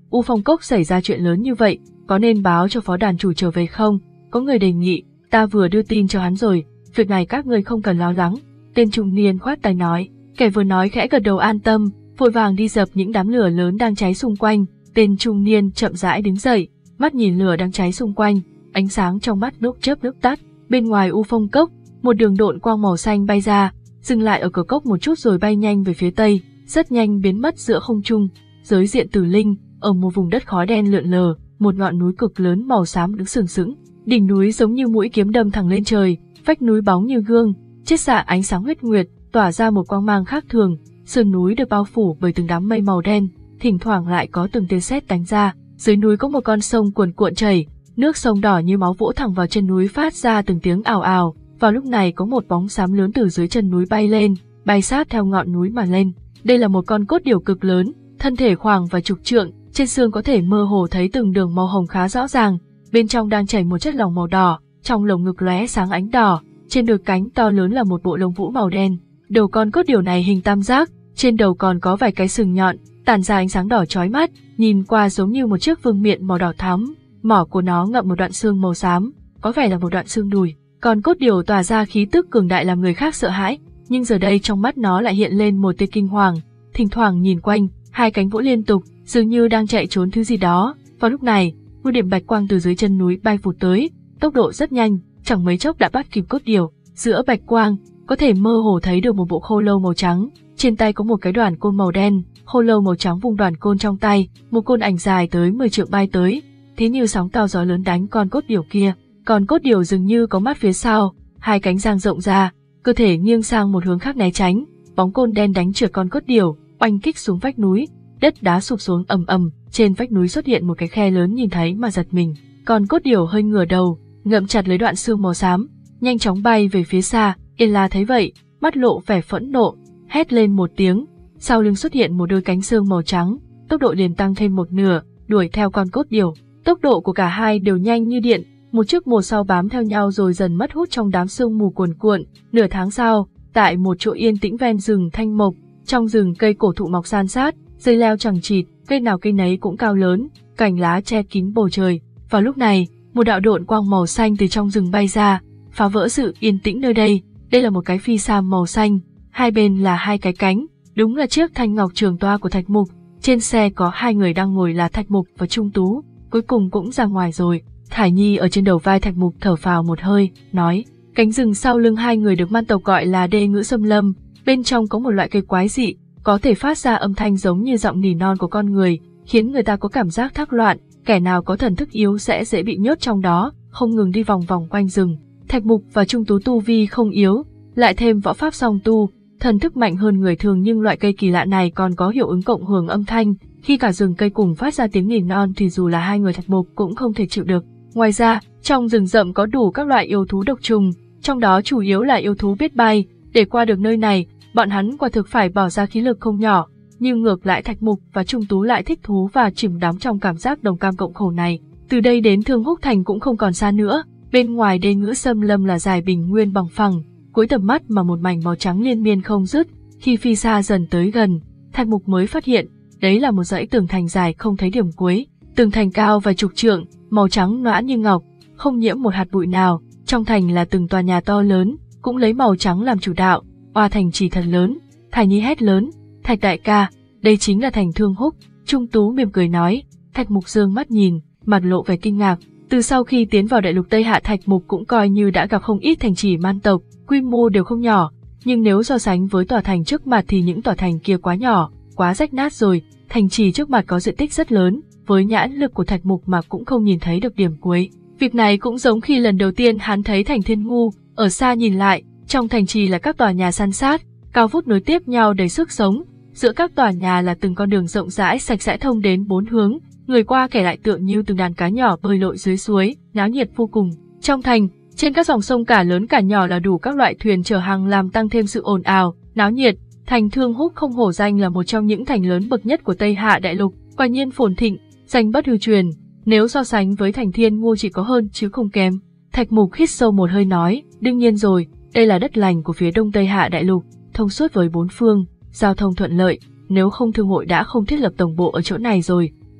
U Phong Cốc xảy ra chuyện lớn như vậy, có nên báo cho phó đàn chủ trở về không? Có người đề nghị, ta vừa đưa tin cho hắn rồi, việc này các ngươi không cần lo lắng. Tên trung niên khoát tay nói, kẻ vừa nói khẽ gật đầu an tâm, vội vàng đi dập những đám lửa lớn đang cháy xung quanh. Tên trung niên chậm rãi đứng dậy, mắt nhìn lửa đang cháy xung quanh, ánh sáng trong mắt lúc chớp lúc tắt. Bên ngoài U Phong Cốc, một đường độn quang màu xanh bay ra, dừng lại ở cửa cốc một chút rồi bay nhanh về phía tây, rất nhanh biến mất giữa không trung. Giới diện Tử Linh, ở một vùng đất khói đen lượn lờ, một ngọn núi cực lớn màu xám đứng sừng sững, đỉnh núi giống như mũi kiếm đâm thẳng lên trời, vách núi bóng như gương, chiết xạ ánh sáng huyết nguyệt, tỏa ra một quang mang khác thường. Sườn núi được bao phủ bởi từng đám mây màu đen, thỉnh thoảng lại có từng tia sét đánh ra. Dưới núi có một con sông cuồn cuộn chảy, nước sông đỏ như máu vỗ thẳng vào chân núi phát ra từng tiếng ào ào. Vào lúc này có một bóng xám lớn từ dưới chân núi bay lên, bay sát theo ngọn núi mà lên. Đây là một con cốt điểu cực lớn, thân thể khoảng vài chục trượng, trên xương có thể mơ hồ thấy từng đường màu hồng khá rõ ràng. Bên trong đang chảy một chất lỏng màu đỏ, trong lồng ngực lóe sáng ánh đỏ, trên đôi cánh to lớn là một bộ lông vũ màu đen. Đầu con cốt điểu này hình tam giác, trên đầu còn có vài cái sừng nhọn, tản ra ánh sáng đỏ chói mắt, nhìn qua giống như một chiếc vương miện màu đỏ thắm. Mỏ của nó ngậm một đoạn xương màu xám, có vẻ là một đoạn xương đùi. Con cốt điểu tỏa ra khí tức cường đại làm người khác sợ hãi, nhưng giờ đây trong mắt nó lại hiện lên một tia kinh hoàng, thỉnh thoảng nhìn quanh, hai cánh vỗ liên tục, dường như đang chạy trốn thứ gì đó. Vào lúc này, một điểm bạch quang từ dưới chân núi bay vụt tới, tốc độ rất nhanh, chẳng mấy chốc đã bắt kịp cốt điểu. Giữa bạch quang, có thể mơ hồ thấy được một bộ khô lâu màu trắng, trên tay có một cái đoàn côn màu đen, khô lâu màu trắng vung đoàn côn trong tay, một côn ảnh dài tới mười trượng bay tới, thế như sóng to gió lớn đánh con cốt điểu kia. Còn cốt điểu dường như có mắt phía sau, hai cánh dang rộng ra, cơ thể nghiêng sang một hướng khác né tránh, bóng côn đen đánh trượt con cốt điểu, oanh kích xuống vách núi, đất đá sụp xuống ầm ầm, trên vách núi xuất hiện một cái khe lớn nhìn thấy mà giật mình. Con cốt điểu hơi ngửa đầu, ngậm chặt lấy đoạn xương màu xám, nhanh chóng bay về phía xa. Yên La thấy vậy, mắt lộ vẻ phẫn nộ, hét lên một tiếng, sau lưng xuất hiện một đôi cánh xương màu trắng, tốc độ liền tăng thêm một nửa, đuổi theo con cốt điểu. Tốc độ của cả hai đều nhanh như điện, một trước một sau bám theo nhau rồi dần mất hút trong đám sương mù cuồn cuộn. Nửa tháng sau, tại một chỗ yên tĩnh ven rừng thanh mộc, trong rừng cây cổ thụ mọc san sát, dây leo chằng chịt, cây nào cây nấy cũng cao lớn, cành lá che kín bầu trời. Vào lúc này, một đạo độn quang màu xanh từ trong rừng bay ra, phá vỡ sự yên tĩnh nơi đây. Đây là một cái phi sa màu xanh, hai bên là hai cái cánh, đúng là chiếc thanh ngọc trường toa của Thạch Mục. Trên xe có hai người đang ngồi là Thạch Mục và Trung Tú, cuối cùng cũng ra ngoài rồi. Thải Nhi ở trên đầu vai Thạch Mục thở phào một hơi, nói, cánh rừng sau lưng hai người được man tộc gọi là Đê Ngữ Xâm Lâm, bên trong có một loại cây quái dị, có thể phát ra âm thanh giống như giọng nỉ non của con người, khiến người ta có cảm giác thác loạn, kẻ nào có thần thức yếu sẽ dễ bị nhốt trong đó, không ngừng đi vòng vòng quanh rừng. Thạch Mục và Trung Tú tu vi không yếu, lại thêm võ pháp song tu, thần thức mạnh hơn người thường, nhưng loại cây kỳ lạ này còn có hiệu ứng cộng hưởng âm thanh, khi cả rừng cây cùng phát ra tiếng nỉ non thì dù là hai người Thạch Mục cũng không thể chịu được. Ngoài ra, trong rừng rậm có đủ các loại yêu thú độc trùng, trong đó chủ yếu là yêu thú biết bay, để qua được nơi này, bọn hắn quả thực phải bỏ ra khí lực không nhỏ, nhưng ngược lại Thạch Mục và Trung Tú lại thích thú và chìm đắm trong cảm giác đồng cam cộng khổ này. Từ đây đến Thương Húc Thành cũng không còn xa nữa, bên ngoài Đê Ngữ Xâm Lâm là dải bình nguyên bằng phẳng, cuối tầm mắt mà một mảnh màu trắng liên miên không dứt. Khi phi xa dần tới gần, Thạch Mục mới phát hiện, đấy là một dãy tường thành dài không thấy điểm cuối, tường thành cao vài chục trượng, màu trắng nõn như ngọc, không nhiễm một hạt bụi nào. Trong thành là từng tòa nhà to lớn, cũng lấy màu trắng làm chủ đạo. Oa thành trì thật lớn. Thải Nhi hét lớn, Thạch đại ca, đây chính là thành Thương Húc. Trung Tú mỉm cười nói. Thạch Mục dương mắt nhìn, mặt lộ vẻ kinh ngạc. Từ sau khi tiến vào đại lục Tây Hạ, Thạch Mục cũng coi như đã gặp không ít thành trì man tộc, quy mô đều không nhỏ, nhưng nếu so sánh với tòa thành trước mặt thì những tòa thành kia quá nhỏ, quá rách nát rồi. Thành trì trước mặt có diện tích rất lớn, với nhãn lực của Thạch Mục mà cũng không nhìn thấy được điểm cuối. Việc này cũng giống khi lần đầu tiên hắn thấy thành Thiên Ngu, ở xa nhìn lại, trong thành trì là các tòa nhà san sát, cao vút nối tiếp nhau đầy sức sống, giữa các tòa nhà là từng con đường rộng rãi sạch sẽ thông đến bốn hướng, người qua kẻ lại tựa như từng đàn cá nhỏ bơi lội dưới suối, náo nhiệt vô cùng. Trong thành, trên các dòng sông cả lớn cả nhỏ là đủ các loại thuyền chở hàng làm tăng thêm sự ồn ào, náo nhiệt. Thành Thương Húc không hổ danh là một trong những thành lớn bậc nhất của Tây Hạ đại lục, quả nhiên phồn thịnh, danh bất hư truyền. Nếu so sánh với thành Thiên Ngu chỉ có hơn chứ không kém. Thạch Mục hít sâu một hơi nói, đương nhiên rồi, đây là đất lành của phía đông Tây Hạ đại lục, thông suốt với bốn phương, giao thông thuận lợi, nếu không thương hội đã không thiết lập tổng bộ ở chỗ này rồi.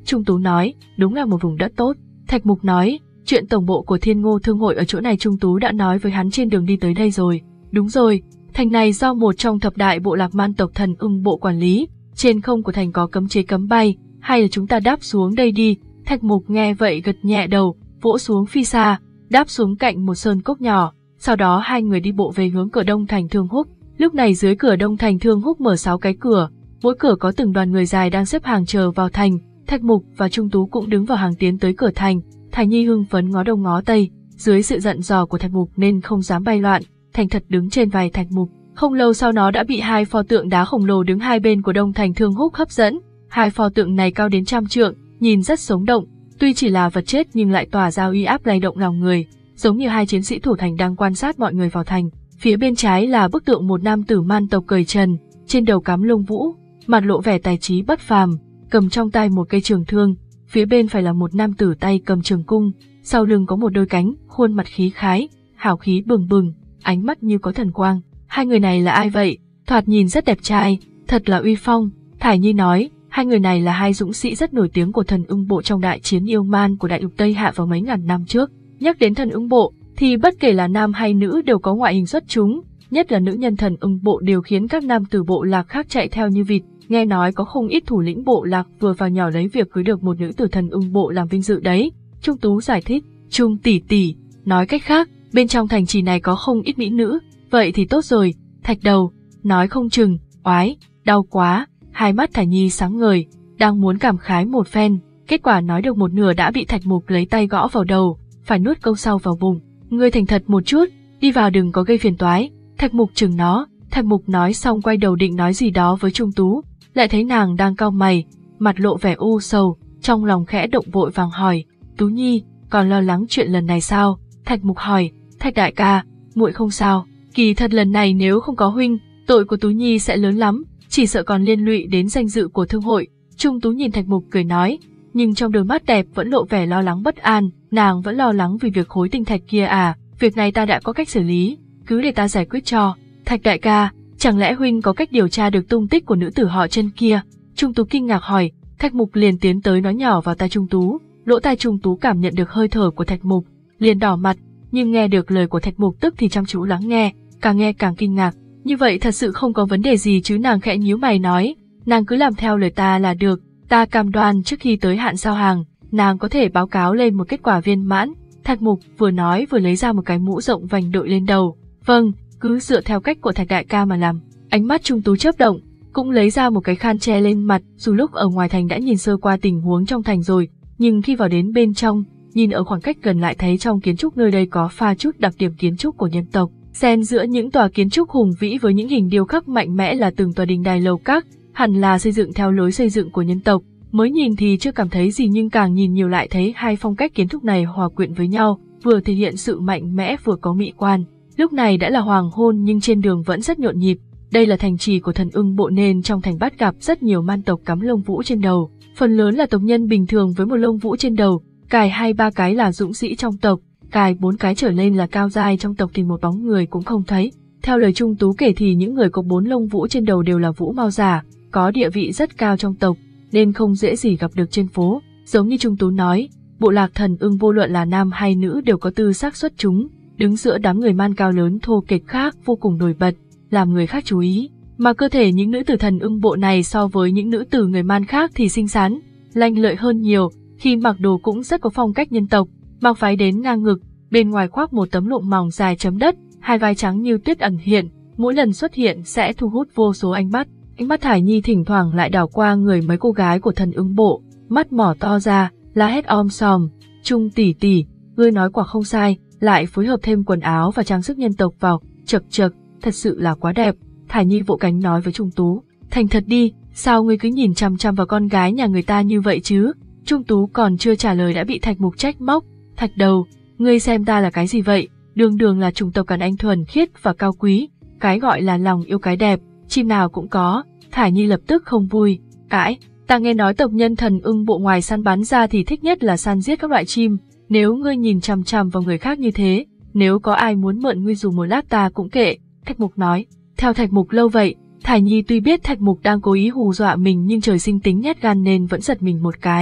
Trung Tú nói, đúng là một vùng đất tốt. Thạch Mục nói, chuyện tổng bộ của Thiên Ngô Thương hội ở chỗ này Trung Tú đã nói với hắn trên đường đi tới đây rồi. Đúng rồi, thành này do một trong thập đại bộ lạc man tộc Thần Ưng bộ quản lý, trên không của thành có cấm chế cấm bay, hay là chúng ta đáp xuống đây đi. Thạch Mục nghe vậy gật nhẹ đầu, vỗ xuống phi xa, đáp xuống cạnh một sơn cốc nhỏ, sau đó hai người đi bộ về hướng cửa đông thành Thương Húc. Lúc này dưới cửa đông thành Thương Húc mở sáu cái cửa, mỗi cửa có từng đoàn người dài đang xếp hàng chờ vào thành. Thạch Mục và Trung Tú cũng đứng vào hàng tiến tới cửa thành. Thải Nhi hưng phấn ngó đông ngó tây, dưới sự giận dò của Thạch Mục nên không dám bay loạn, thành thật đứng trên vai Thạch Mục. Không lâu sau nó đã bị hai pho tượng đá khổng lồ đứng hai bên của đông thành Thương Húc hấp dẫn. Hai pho tượng này cao đến trăm trượng, nhìn rất sống động, tuy chỉ là vật chết nhưng lại tỏa ra uy áp lay động lòng người, giống như hai chiến sĩ thủ thành đang quan sát mọi người vào thành. Phía bên trái là bức tượng một nam tử man tộc cởi trần, trên đầu cắm lông vũ, mặt lộ vẻ tài trí bất phàm, cầm trong tay một cây trường thương. Phía bên phải là một nam tử tay cầm trường cung, sau lưng có một đôi cánh, khuôn mặt khí khái, hào khí bừng bừng, ánh mắt như có thần quang. Hai người này là ai vậy? Thoạt nhìn rất đẹp trai, thật là uy phong. Thải Nhi nói, hai người này là hai dũng sĩ rất nổi tiếng của Thần Ưng bộ trong đại chiến yêu man của đại lục Tây Hạ vào mấy ngàn năm trước. Nhắc đến Thần Ưng bộ thì bất kể là nam hay nữ đều có ngoại hình xuất chúng, nhất là nữ nhân Thần Ưng bộ đều khiến các nam tử bộ lạc khác chạy theo như vịt. Nghe nói có không ít thủ lĩnh bộ lạc vừa vào nhỏ lấy việc cưới được một nữ tử Thần Ưng bộ làm vinh dự đấy. Trung Tú giải thích, Trung tỷ tỷ, nói cách khác, bên trong thành trì này có không ít mỹ nữ, vậy thì tốt rồi. Thạch Đầu, nói không chừng, oái, đau quá. Hai mắt Thải Nhi sáng ngời, đang muốn cảm khái một phen, kết quả nói được một nửa đã bị Thạch Mục lấy tay gõ vào đầu, phải nuốt câu sau vào bụng. Ngươi thành thật một chút, đi vào đừng có gây phiền toái. Thạch Mục chừng nó. Thạch Mục nói xong quay đầu định nói gì đó với Trung Tú, lại thấy nàng đang cau mày, mặt lộ vẻ u sầu, trong lòng khẽ động vội vàng hỏi, Tú Nhi, còn lo lắng chuyện lần này sao? Thạch Mục hỏi, Thạch đại ca, muội không sao, kỳ thật lần này nếu không có huynh, tội của Tú Nhi sẽ lớn lắm, chỉ sợ còn liên lụy đến danh dự của thương hội. Trung Tú nhìn Thạch Mục cười nói, nhưng trong đôi mắt đẹp vẫn lộ vẻ lo lắng bất an, nàng vẫn lo lắng vì việc khối tinh thạch kia à? Việc này ta đã có cách xử lý, cứ để ta giải quyết cho. Thạch đại ca, chẳng lẽ huynh có cách điều tra được tung tích của nữ tử họ Chân kia? Trung Tú kinh ngạc hỏi. Thạch Mục liền tiến tới nói nhỏ vào tai Trung Tú, lỗ tai Trung Tú cảm nhận được hơi thở của Thạch Mục, liền đỏ mặt, nhưng nghe được lời của Thạch Mục tức thì chăm chú lắng nghe, càng nghe càng kinh ngạc. Như vậy thật sự không có vấn đề gì chứ? Nàng khẽ nhíu mày nói, nàng cứ làm theo lời ta là được, ta cam đoan trước khi tới hạn giao hàng, nàng có thể báo cáo lên một kết quả viên mãn. Thạch Mục vừa nói vừa lấy ra một cái mũ rộng vành đội lên đầu. Vâng, cứ dựa theo cách của Thạch đại ca mà làm. Ánh mắt Trung Tú chớp động, cũng lấy ra một cái khăn che lên mặt. Dù lúc ở ngoài thành đã nhìn sơ qua tình huống trong thành rồi, nhưng khi vào đến bên trong, nhìn ở khoảng cách gần lại thấy trong kiến trúc nơi đây có pha chút đặc điểm kiến trúc của nhân tộc. Xen giữa những tòa kiến trúc hùng vĩ với những hình điêu khắc mạnh mẽ là từng tòa đình đài lầu các, hẳn là xây dựng theo lối xây dựng của nhân tộc. Mới nhìn thì chưa cảm thấy gì nhưng càng nhìn nhiều lại thấy hai phong cách kiến trúc này hòa quyện với nhau, vừa thể hiện sự mạnh mẽ vừa có mỹ quan. Lúc này đã là hoàng hôn nhưng trên đường vẫn rất nhộn nhịp. Đây là thành trì của Thần Ưng bộ nên trong thành bắt gặp rất nhiều man tộc cắm lông vũ trên đầu, phần lớn là tộc nhân bình thường với một lông vũ trên đầu, cài hai ba cái là dũng sĩ trong tộc, cài bốn cái trở lên là cao giai trong tộc thì một bóng người cũng không thấy. Theo lời Trung Tú kể thì những người có bốn lông vũ trên đầu đều là vũ mao giả, có địa vị rất cao trong tộc, nên không dễ gì gặp được trên phố. Giống như Trung Tú nói, bộ lạc Thần Ưng vô luận là nam hay nữ đều có tư sắc xuất chúng, đứng giữa đám người man cao lớn thô kệch khác vô cùng nổi bật, làm người khác chú ý. Mà cơ thể những nữ tử Thần Ưng bộ này so với những nữ tử người man khác thì xinh xắn, lanh lợi hơn nhiều, khi mặc đồ cũng rất có phong cách nhân tộc, mặc váy đến ngang ngực, bên ngoài khoác một tấm lụa mỏng dài chấm đất, hai vai trắng như tuyết ẩn hiện, mỗi lần xuất hiện sẽ thu hút vô số ánh mắt. Ánh mắt Thải Nhi thỉnh thoảng lại đảo qua người mấy cô gái của Thần Ưng bộ, mắt mỏ to ra, la hét om sòm, Trung tỷ tỷ, ngươi nói quả không sai, lại phối hợp thêm quần áo và trang sức nhân tộc vào, chật chật, thật sự là quá đẹp. Thải Nhi vỗ cánh nói với Trung Tú, thành thật đi, sao ngươi cứ nhìn chằm chằm vào con gái nhà người ta như vậy chứ? Trung Tú còn chưa trả lời đã bị Thạch Mục trách móc, Thạch đầu, ngươi xem ta là cái gì vậy? Đường đường là chủng tộc càn anh thuần khiết và cao quý, cái gọi là lòng yêu cái đẹp, chim nào cũng có. Thải Nhi lập tức không vui, cãi, ta nghe nói tộc nhân Thần Ưng bộ ngoài săn bắn ra thì thích nhất là săn giết các loại chim, nếu ngươi nhìn chằm chằm vào người khác như thế, nếu có ai muốn mượn ngươi dùng một lát ta cũng kệ. Thạch Mục nói, theo Thạch Mục lâu vậy. Thải Nhi tuy biết Thạch Mục đang cố ý hù dọa mình nhưng trời sinh tính nhát gan nên vẫn giật mình một cái.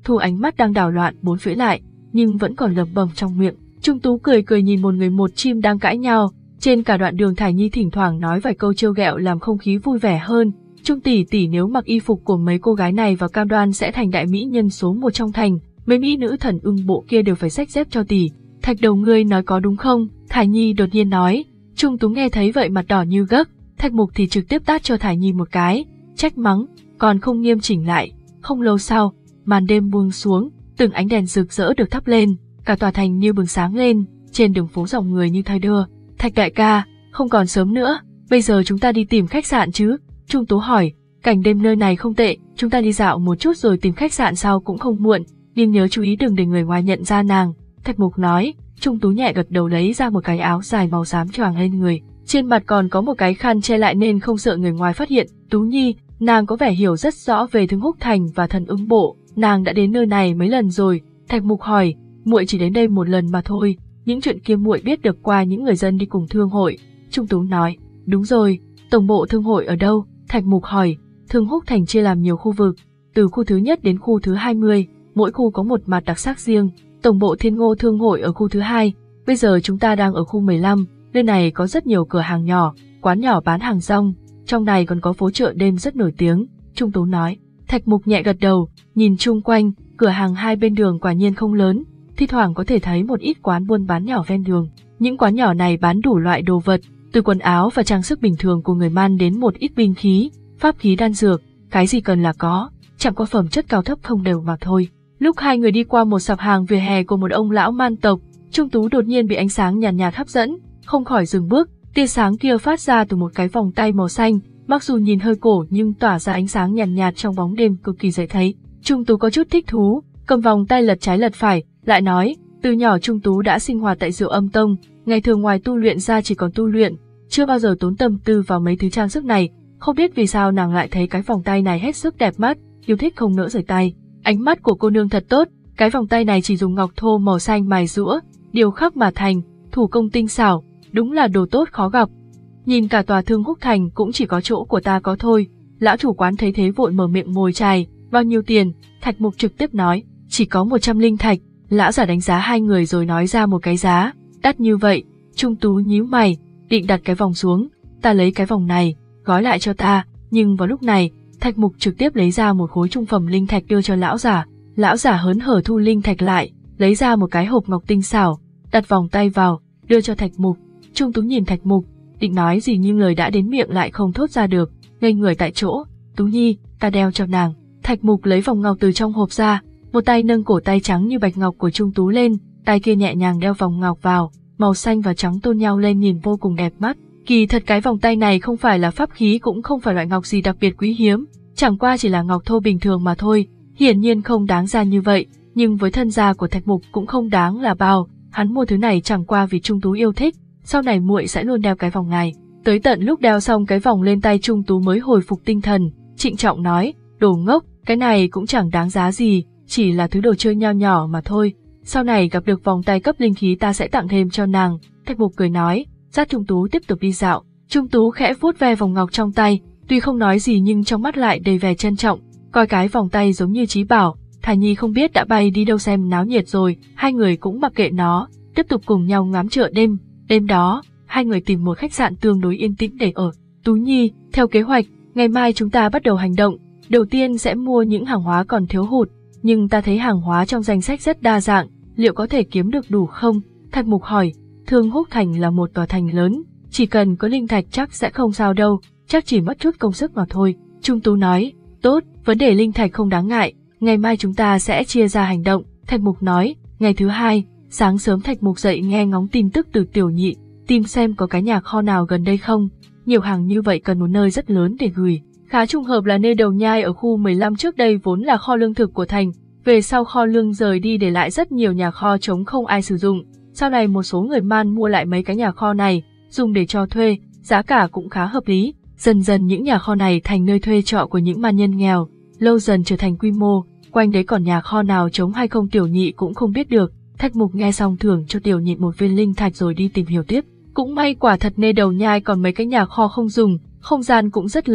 Thu ánh mắt đang đảo loạn bốn phía lại, nhưng vẫn còn lẩm bẩm trong miệng. Trung Tú cười cười nhìn một người một chim đang cãi nhau. Trên cả đoạn đường Thải Nhi thỉnh thoảng nói vài câu trêu ghẹo làm không khí vui vẻ hơn. Trung tỷ tỷ nếu mặc y phục của mấy cô gái này vào cam đoan sẽ thành đại mỹ nhân số một trong thành, mấy mỹ nữ thần ưng bộ kia đều phải xách dép cho tỷ. Thạch đầu ngươi nói có đúng không? Thải Nhi đột nhiên nói. Trung Tú nghe thấy vậy mặt đỏ như gấc, Thạch Mục thì trực tiếp tát cho Thải Nhi một cái, trách mắng, còn không nghiêm chỉnh lại. Không lâu sau, màn đêm buông xuống, từng ánh đèn rực rỡ được thắp lên, cả tòa thành như bừng sáng lên, trên đường phố dòng người như thoi đưa. Thạch đại ca, không còn sớm nữa, bây giờ chúng ta đi tìm khách sạn chứ? Trung Tú hỏi, cảnh đêm nơi này không tệ, chúng ta đi dạo một chút rồi tìm khách sạn sau cũng không muộn, nhưng nhớ chú ý đừng để người ngoài nhận ra nàng. Thạch Mục nói. Trung Tú nhẹ gật đầu lấy ra một cái áo dài màu xám choàng lên người, trên mặt còn có một cái khăn che lại nên không sợ người ngoài phát hiện. Tú Nhi, nàng có vẻ hiểu rất rõ về Thương Húc Thành và Thần Ưng Bộ, nàng đã đến nơi này mấy lần rồi. Thạch Mục hỏi, muội chỉ đến đây một lần mà thôi, những chuyện kia muội biết được qua những người dân đi cùng thương hội. Trung Tú nói, đúng rồi, tổng bộ thương hội ở đâu? Thạch Mục hỏi. Thương Húc Thành chia làm nhiều khu vực, từ khu thứ nhất đến khu thứ hai mươi, mỗi khu có một mặt đặc sắc riêng. Tổng bộ Thiên Ngô Thương hội ở khu thứ hai, bây giờ chúng ta đang ở khu mười lăm, nơi này có rất nhiều cửa hàng nhỏ, quán nhỏ bán hàng rong, trong này còn có phố chợ đêm rất nổi tiếng, Trung Tú nói. Thạch Mục nhẹ gật đầu, nhìn chung quanh, cửa hàng hai bên đường quả nhiên không lớn, thi thoảng có thể thấy một ít quán buôn bán nhỏ ven đường. Những quán nhỏ này bán đủ loại đồ vật, từ quần áo và trang sức bình thường của người Man đến một ít binh khí, pháp khí đan dược, cái gì cần là có, chẳng có phẩm chất cao thấp không đều mà thôi. Lúc hai người đi qua một sạp hàng vỉa hè của một ông lão Man tộc, Trung Tú đột nhiên bị ánh sáng nhàn nhạt, nhạt hấp dẫn, không khỏi dừng bước. Tia sáng kia phát ra từ một cái vòng tay màu xanh, mặc dù nhìn hơi cổ nhưng tỏa ra ánh sáng nhàn nhạt, nhạt trong bóng đêm cực kỳ dễ thấy. Trung Tú có chút thích thú, cầm vòng tay lật trái lật phải, lại nói, từ nhỏ Trung Tú đã sinh hoạt tại Diệu Âm Tông, ngày thường ngoài tu luyện ra chỉ còn tu luyện, chưa bao giờ tốn tâm tư vào mấy thứ trang sức này. Không biết vì sao nàng lại thấy cái vòng tay này hết sức đẹp mắt, yêu thích không nỡ rời tay. Ánh mắt của cô nương thật tốt, cái vòng tay này chỉ dùng ngọc thô màu xanh mài rũa, điều khắc mà thành, thủ công tinh xảo, đúng là đồ tốt khó gặp. Nhìn cả tòa Thương Húc Thành cũng chỉ có chỗ của ta có thôi. Lão chủ quán thấy thế vội mở miệng mồi chài, bao nhiêu tiền? Thạch Mục trực tiếp nói, chỉ có một trăm linh thạch. Lão giả đánh giá hai người rồi nói ra một cái giá, đắt như vậy. Trung Tú nhíu mày, định đặt cái vòng xuống, ta lấy cái vòng này, gói lại cho ta. Nhưng vào lúc này, Thạch Mục trực tiếp lấy ra một khối trung phẩm linh thạch đưa cho lão giả. Lão giả hớn hở thu linh thạch lại, lấy ra một cái hộp ngọc tinh xảo, đặt vòng tay vào, đưa cho Thạch Mục. Trung Tú nhìn Thạch Mục, định nói gì nhưng lời đã đến miệng lại không thốt ra được, ngây người tại chỗ. Tú Nhi, ta đeo cho nàng. Thạch Mục lấy vòng ngọc từ trong hộp ra, một tay nâng cổ tay trắng như bạch ngọc của Trung Tú lên, tay kia nhẹ nhàng đeo vòng ngọc vào, màu xanh và trắng tôn nhau lên nhìn vô cùng đẹp mắt. Kỳ thật cái vòng tay này không phải là pháp khí cũng không phải loại ngọc gì đặc biệt quý hiếm, chẳng qua chỉ là ngọc thô bình thường mà thôi, hiển nhiên không đáng ra như vậy, nhưng với thân gia của Thạch Mục cũng không đáng là bao, hắn mua thứ này chẳng qua vì Trung Tú yêu thích, sau này muội sẽ luôn đeo cái vòng này. Tới tận lúc đeo xong cái vòng lên tay Trung Tú mới hồi phục tinh thần, trịnh trọng nói, đồ ngốc, cái này cũng chẳng đáng giá gì, chỉ là thứ đồ chơi nho nhỏ mà thôi, sau này gặp được vòng tay cấp linh khí ta sẽ tặng thêm cho nàng. Thạch Mục cười nói, dắt Trung Tú tiếp tục đi dạo. Trung Tú khẽ vuốt ve vòng ngọc trong tay, tuy không nói gì nhưng trong mắt lại đầy vẻ trân trọng, coi cái vòng tay giống như trí bảo. Thải Nhi không biết đã bay đi đâu xem náo nhiệt rồi, hai người cũng mặc kệ nó, tiếp tục cùng nhau ngắm chợ đêm. Đêm đó, hai người tìm một khách sạn tương đối yên tĩnh để ở. Tú Nhi, theo kế hoạch, ngày mai chúng ta bắt đầu hành động, đầu tiên sẽ mua những hàng hóa còn thiếu hụt, nhưng ta thấy hàng hóa trong danh sách rất đa dạng, liệu có thể kiếm được đủ không? Thạch Mục hỏi. Thương Húc Thành là một tòa thành lớn, chỉ cần có linh thạch chắc sẽ không sao đâu, chắc chỉ mất chút công sức mà thôi. Trung Tú nói, tốt, vấn đề linh thạch không đáng ngại, ngày mai chúng ta sẽ chia ra hành động. Thạch Mục nói. Ngày thứ hai, sáng sớm Thạch Mục dậy nghe ngóng tin tức từ Tiểu Nhị, tìm xem có cái nhà kho nào gần đây không. Nhiều hàng như vậy cần một nơi rất lớn để gửi. Khá trùng hợp là nơi Đầu Nhai ở khu mười lăm trước đây vốn là kho lương thực của thành, về sau kho lương rời đi để lại rất nhiều nhà kho trống không ai sử dụng. Sau này một số người Man mua lại mấy cái nhà kho này, dùng để cho thuê, giá cả cũng khá hợp lý. Dần dần những nhà kho này thành nơi thuê trọ của những man nhân nghèo, lâu dần trở thành quy mô, quanh đấy còn nhà kho nào trống hay không Tiểu Nhị cũng không biết được. Thạch Mục nghe xong thưởng cho Tiểu Nhị một viên linh thạch rồi đi tìm hiểu tiếp. Cũng may quả thật nơi Đầu Nhai còn mấy cái nhà kho không dùng, không gian cũng rất lớn,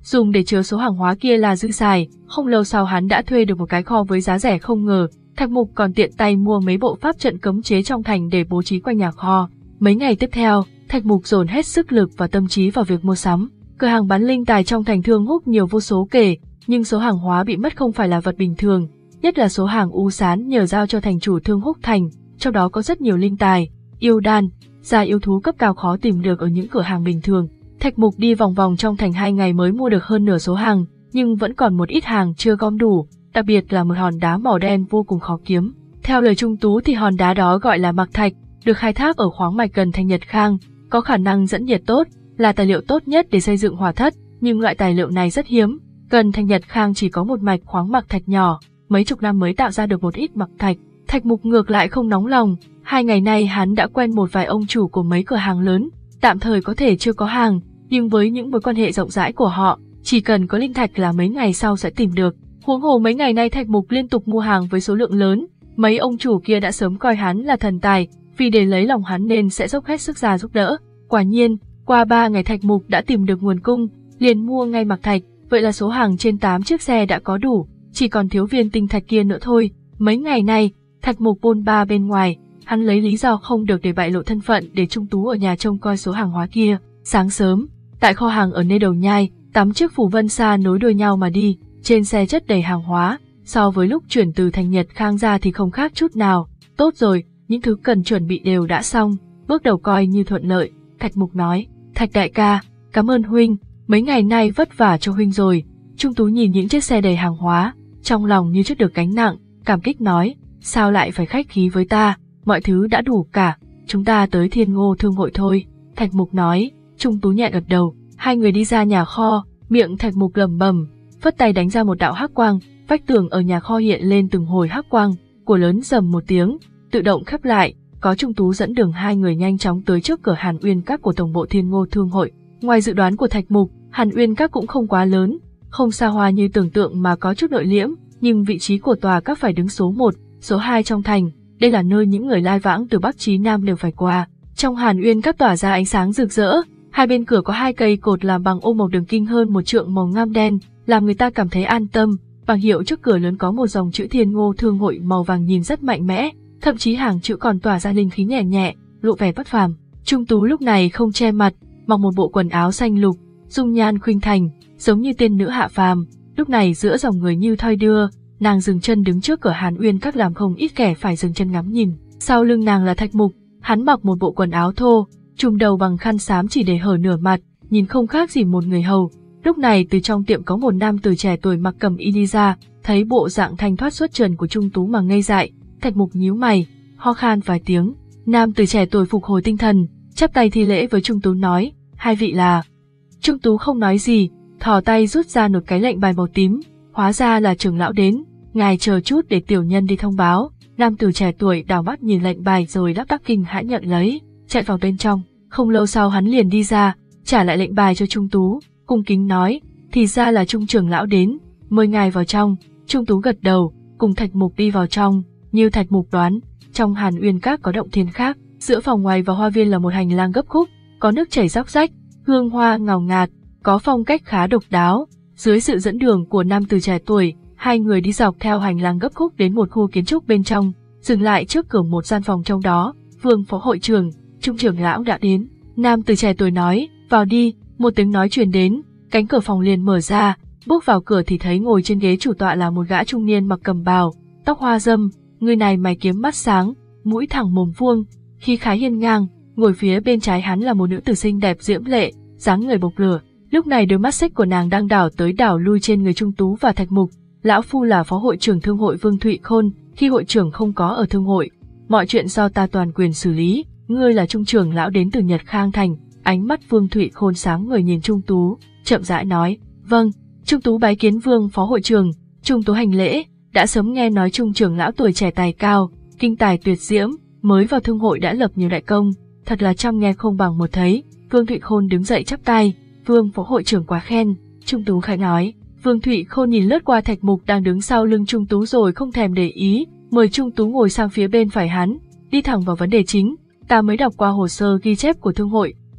dùng để chứa số hàng hóa kia là dư xài. Không lâu sau hắn đã thuê được một cái kho với giá rẻ không ngờ. Thạch Mục còn tiện tay mua mấy bộ pháp trận cấm chế trong thành để bố trí quanh nhà kho. Mấy ngày tiếp theo, Thạch Mục dồn hết sức lực và tâm trí vào việc mua sắm. Cửa hàng bán linh tài trong thành Thương Húc nhiều vô số kể, nhưng số hàng hóa bị mất không phải là vật bình thường, nhất là số hàng u sán nhờ giao cho thành chủ Thương Húc thành, trong đó có rất nhiều linh tài, yêu đan, da yêu thú cấp cao khó tìm được ở những cửa hàng bình thường. Thạch Mục đi vòng vòng trong thành hai ngày mới mua được hơn nửa số hàng, nhưng vẫn còn một ít hàng chưa gom đủ, đặc biệt là một hòn đá màu đen vô cùng khó kiếm. Theo lời Trung Tú thì hòn đá đó gọi là Mạc Thạch, được khai thác ở khoáng mạch gần thành Nhật Khang, có khả năng dẫn nhiệt tốt, là tài liệu tốt nhất để xây dựng hỏa thất, nhưng loại tài liệu này rất hiếm. Gần thành Nhật Khang chỉ có một mạch khoáng Mạc Thạch nhỏ, mấy chục năm mới tạo ra được một ít Mạc Thạch. Thạch Mục ngược lại không nóng lòng, hai ngày nay hắn đã quen một vài ông chủ của mấy cửa hàng lớn, tạm thời có thể chưa có hàng, nhưng với những mối quan hệ rộng rãi của họ, chỉ cần có linh thạch là mấy ngày sau sẽ tìm được. Huống hồ mấy ngày nay Thạch Mục liên tục mua hàng với số lượng lớn, mấy ông chủ kia đã sớm coi hắn là thần tài, vì để lấy lòng hắn nên sẽ dốc hết sức ra giúp đỡ. Quả nhiên, qua ba ngày Thạch Mục đã tìm được nguồn cung, liền mua ngay Mạc Thạch, vậy là số hàng trên tám chiếc xe đã có đủ, chỉ còn thiếu viên tinh thạch kia nữa thôi. Mấy ngày nay, Thạch Mục bôn ba bên ngoài, hắn lấy lý do không được để bại lộ thân phận để Trung Tú ở nhà trông coi số hàng hóa kia. Sáng sớm, tại kho hàng ở nơi đầu nhai, tám chiếc phù vân xa nối đuôi nhau mà đi, trên xe chất đầy hàng hóa, so với lúc chuyển từ thành Nhật Khang ra thì không khác chút nào. Tốt rồi, những thứ cần chuẩn bị đều đã xong, bước đầu coi như thuận lợi. Thạch Mục nói, Thạch đại ca, cảm ơn huynh, mấy ngày nay vất vả cho huynh rồi. Trung Tú nhìn những chiếc xe đầy hàng hóa, trong lòng như chút được gánh nặng, cảm kích nói, sao lại phải khách khí với ta, mọi thứ đã đủ cả, chúng ta tới Thiên Ngô Thương hội thôi. Thạch Mục nói, Trung Tú nhẹ gật đầu, hai người đi ra nhà kho, miệng Thạch Mục lẩm bẩm, phất tay đánh ra một đạo hắc quang, vách tường ở nhà kho hiện lên từng hồi hắc quang, của lớn rầm một tiếng, tự động khép lại, có Trung Tú dẫn đường hai người nhanh chóng tới trước cửa Hàn Uyên Các của tổng bộ Thiên Ngô Thương hội. Ngoài dự đoán của Thạch Mục, Hàn Uyên Các cũng không quá lớn, không xa hoa như tưởng tượng mà có chút nội liễm, nhưng vị trí của tòa các phải đứng số một, số hai trong thành, đây là nơi những người lai vãng từ Bắc chí Nam đều phải qua. Trong Hàn Uyên Các tỏa ra ánh sáng rực rỡ, hai bên cửa có hai cây cột làm bằng ô màu đường kinh hơn một trượng màu ngăm đen, làm người ta cảm thấy an tâm. Bảng hiệu trước cửa lớn có một dòng chữ Thiên Ngô Thương hội màu vàng nhìn rất mạnh mẽ, thậm chí hàng chữ còn tỏa ra linh khí nhẹ nhẹ, lộ vẻ bất phàm. Trung Tú lúc này không che mặt, mặc một bộ quần áo xanh lục, dung nhan khuynh thành, giống như tiên nữ hạ phàm. Lúc này giữa dòng người như thoi đưa, nàng dừng chân đứng trước cửa Hàn Uyên Các làm không ít kẻ phải dừng chân ngắm nhìn. Sau lưng nàng là Thạch Mục, hắn mặc một bộ quần áo thô, trùm đầu bằng khăn xám chỉ để hở nửa mặt, nhìn không khác gì một người hầu. Lúc này từ trong tiệm có một nam tử trẻ tuổi mặc cẩm y đi ra, thấy bộ dạng thanh thoát xuất trần của Trung Tú mà ngây dại. Thạch Mục nhíu mày, ho khan vài tiếng. Nam tử trẻ tuổi phục hồi tinh thần, chắp tay thi lễ với Trung Tú nói, hai vị là... Trung Tú không nói gì, thò tay rút ra một cái lệnh bài màu tím, hóa ra là trưởng lão đến, ngài chờ chút để tiểu nhân đi thông báo. Nam tử trẻ tuổi đảo mắt nhìn lệnh bài rồi lắp bắp kinh hãi nhận lấy, chạy vào bên trong. Không lâu sau hắn liền đi ra, trả lại lệnh bài cho Trung Tú, cung kính nói, thì ra là Trung trưởng lão đến, mời ngài vào trong. Trung Tú gật đầu, cùng Thạch Mục đi vào trong. Như Thạch Mục đoán, trong Hàn Uyên Các có động thiên khác, giữa phòng ngoài và hoa viên là một hành lang gấp khúc, có nước chảy róc rách, hương hoa ngào ngạt, có phong cách khá độc đáo. Dưới sự dẫn đường của nam tử trẻ tuổi, hai người đi dọc theo hành lang gấp khúc đến một khu kiến trúc bên trong, dừng lại trước cửa một gian phòng trong đó. Vương phó hội trưởng, Trung trưởng lão đã đến. Nam tử trẻ tuổi nói, vào đi. Một tiếng nói truyền đến, cánh cửa phòng liền mở ra, bước vào cửa thì thấy ngồi trên ghế chủ tọa là một gã trung niên mặc cẩm bào, tóc hoa râm, người này mày kiếm mắt sáng, mũi thẳng mồm vuông, khí khái hiên ngang. Ngồi phía bên trái hắn là một nữ tử xinh đẹp diễm lệ, dáng người bộc lửa. Lúc này đôi mắt xích của nàng đang đảo tới đảo lui trên người Trung Tú và Thạch Mục. Lão phu là phó hội trưởng thương hội Vương Thụy Khôn, khi hội trưởng không có ở thương hội, mọi chuyện do ta toàn quyền xử lý. Ngươi là Trung trưởng lão đến từ Nhật Khang thành. Ánh mắt Vương Thụy Khôn sáng người nhìn Trung Tú, chậm rãi nói, vâng. Trung Tú bái kiến Vương phó hội trưởng. Trung Tú hành lễ, đã sớm nghe nói Trung trưởng lão tuổi trẻ tài cao, kinh tài tuyệt diễm, mới vào thương hội đã lập nhiều đại công, thật là trăm nghe không bằng một thấy. Vương Thụy Khôn đứng dậy chắp tay, Vương phó hội trưởng quá khen. Trung Tú khẽ nói. Vương Thụy Khôn nhìn lướt qua Thạch Mục đang đứng sau lưng Trung Tú rồi không thèm để ý, mời Trung Tú ngồi sang phía bên phải hắn, đi thẳng vào vấn đề chính. Ta mới đọc qua hồ sơ ghi chép của thương hội,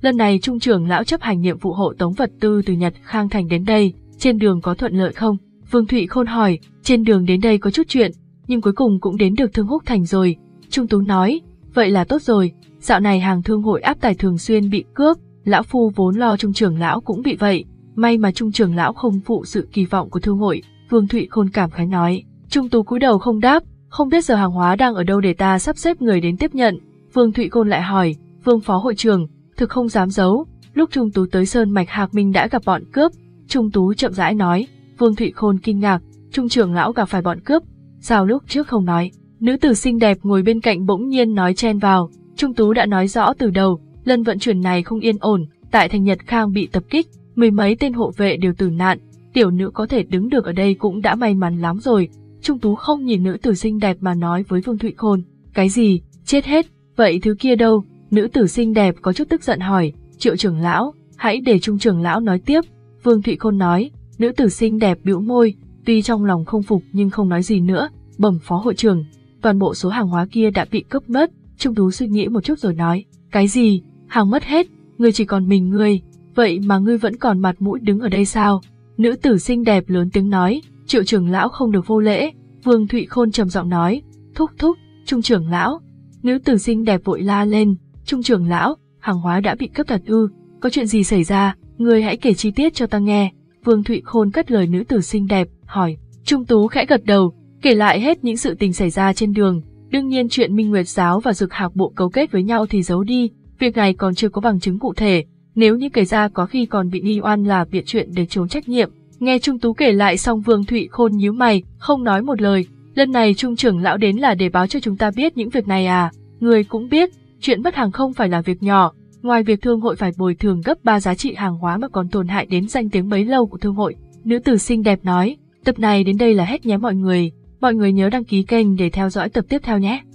Lần này Trung trưởng lão chấp hành nhiệm vụ hộ tống vật tư từ Nhật Khang Thành đến đây, trên đường có thuận lợi không? Vương Thụy Khôn hỏi, trên đường đến đây có chút chuyện, nhưng cuối cùng cũng đến được Thương Húc Thành rồi. Trung Tú nói, vậy là tốt rồi, dạo này hàng thương hội áp tải thường xuyên bị cướp, lão phu vốn lo Trung trưởng lão cũng bị vậy, may mà Trung trưởng lão không phụ sự kỳ vọng của thương hội. Vương Thụy Khôn cảm khái nói. Trung Tú cúi đầu không đáp, không biết giờ hàng hóa đang ở đâu để ta sắp xếp người đến tiếp nhận. Vương Thụy Khôn lại hỏi, Vương phó hội trưởng, thực không dám giấu, lúc Trung Tú tới Sơn Mạch Hạc Minh đã gặp bọn cướp. Trung Tú chậm rãi nói. Vương Thụy Khôn kinh ngạc, Trung trưởng lão gặp phải bọn cướp, sao lúc trước không nói? Nữ tử xinh đẹp ngồi bên cạnh bỗng nhiên nói chen vào, Trung Tú đã nói rõ từ đầu, lần vận chuyển này không yên ổn, tại thành Nhật Khang bị tập kích, mười mấy tên hộ vệ đều tử nạn, tiểu nữ có thể đứng được ở đây cũng đã may mắn lắm rồi. Trung Tú không nhìn nữ tử xinh đẹp mà nói với Vương Thụy Khôn, cái gì, chết hết, vậy thứ kia đâu? Nữ tử xinh đẹp có chút tức giận hỏi, Triệu trưởng lão, hãy để Trung trưởng lão nói tiếp. Vương Thụy Khôn nói. Nữ tử xinh đẹp bĩu môi, tuy trong lòng không phục nhưng không nói gì nữa. Bẩm phó hội trưởng, toàn bộ số hàng hóa kia đã bị cướp mất. Trung Tú suy nghĩ một chút rồi nói, cái gì, hàng mất hết, ngươi chỉ còn mình ngươi, vậy mà ngươi vẫn còn mặt mũi đứng ở đây sao? Nữ tử xinh đẹp lớn tiếng nói, Triệu trưởng lão không được vô lễ. Vương Thụy Khôn trầm giọng nói, thúc thúc, Trung trưởng lão. Nữ tử xinh đẹp vội la lên, Trung trưởng lão, hàng hóa đã bị cướp thật ư? Có chuyện gì xảy ra? Ngươi hãy kể chi tiết cho ta nghe. Vương Thụy Khôn cất lời nữ tử xinh đẹp, hỏi. Trung Tú khẽ gật đầu, kể lại hết những sự tình xảy ra trên đường. Đương nhiên chuyện Minh Nguyệt Giáo và Dực Hạc Bộ cấu kết với nhau thì giấu đi, việc này còn chưa có bằng chứng cụ thể. Nếu như kể ra có khi còn bị nghi oan là bịa chuyện để trốn trách nhiệm. Nghe Trung Tú kể lại xong Vương Thụy Khôn nhíu mày, không nói một lời. Lần này Trung trưởng lão đến là để báo cho chúng ta biết những việc này à? Người cũng biết, chuyện mất hàng không phải là việc nhỏ. Ngoài việc thương hội phải bồi thường gấp ba giá trị hàng hóa mà còn tổn hại đến danh tiếng bấy lâu của thương hội. Nữ tử xinh đẹp nói, tập này đến đây là hết nhé mọi người. Mọi người nhớ đăng ký kênh để theo dõi tập tiếp theo nhé.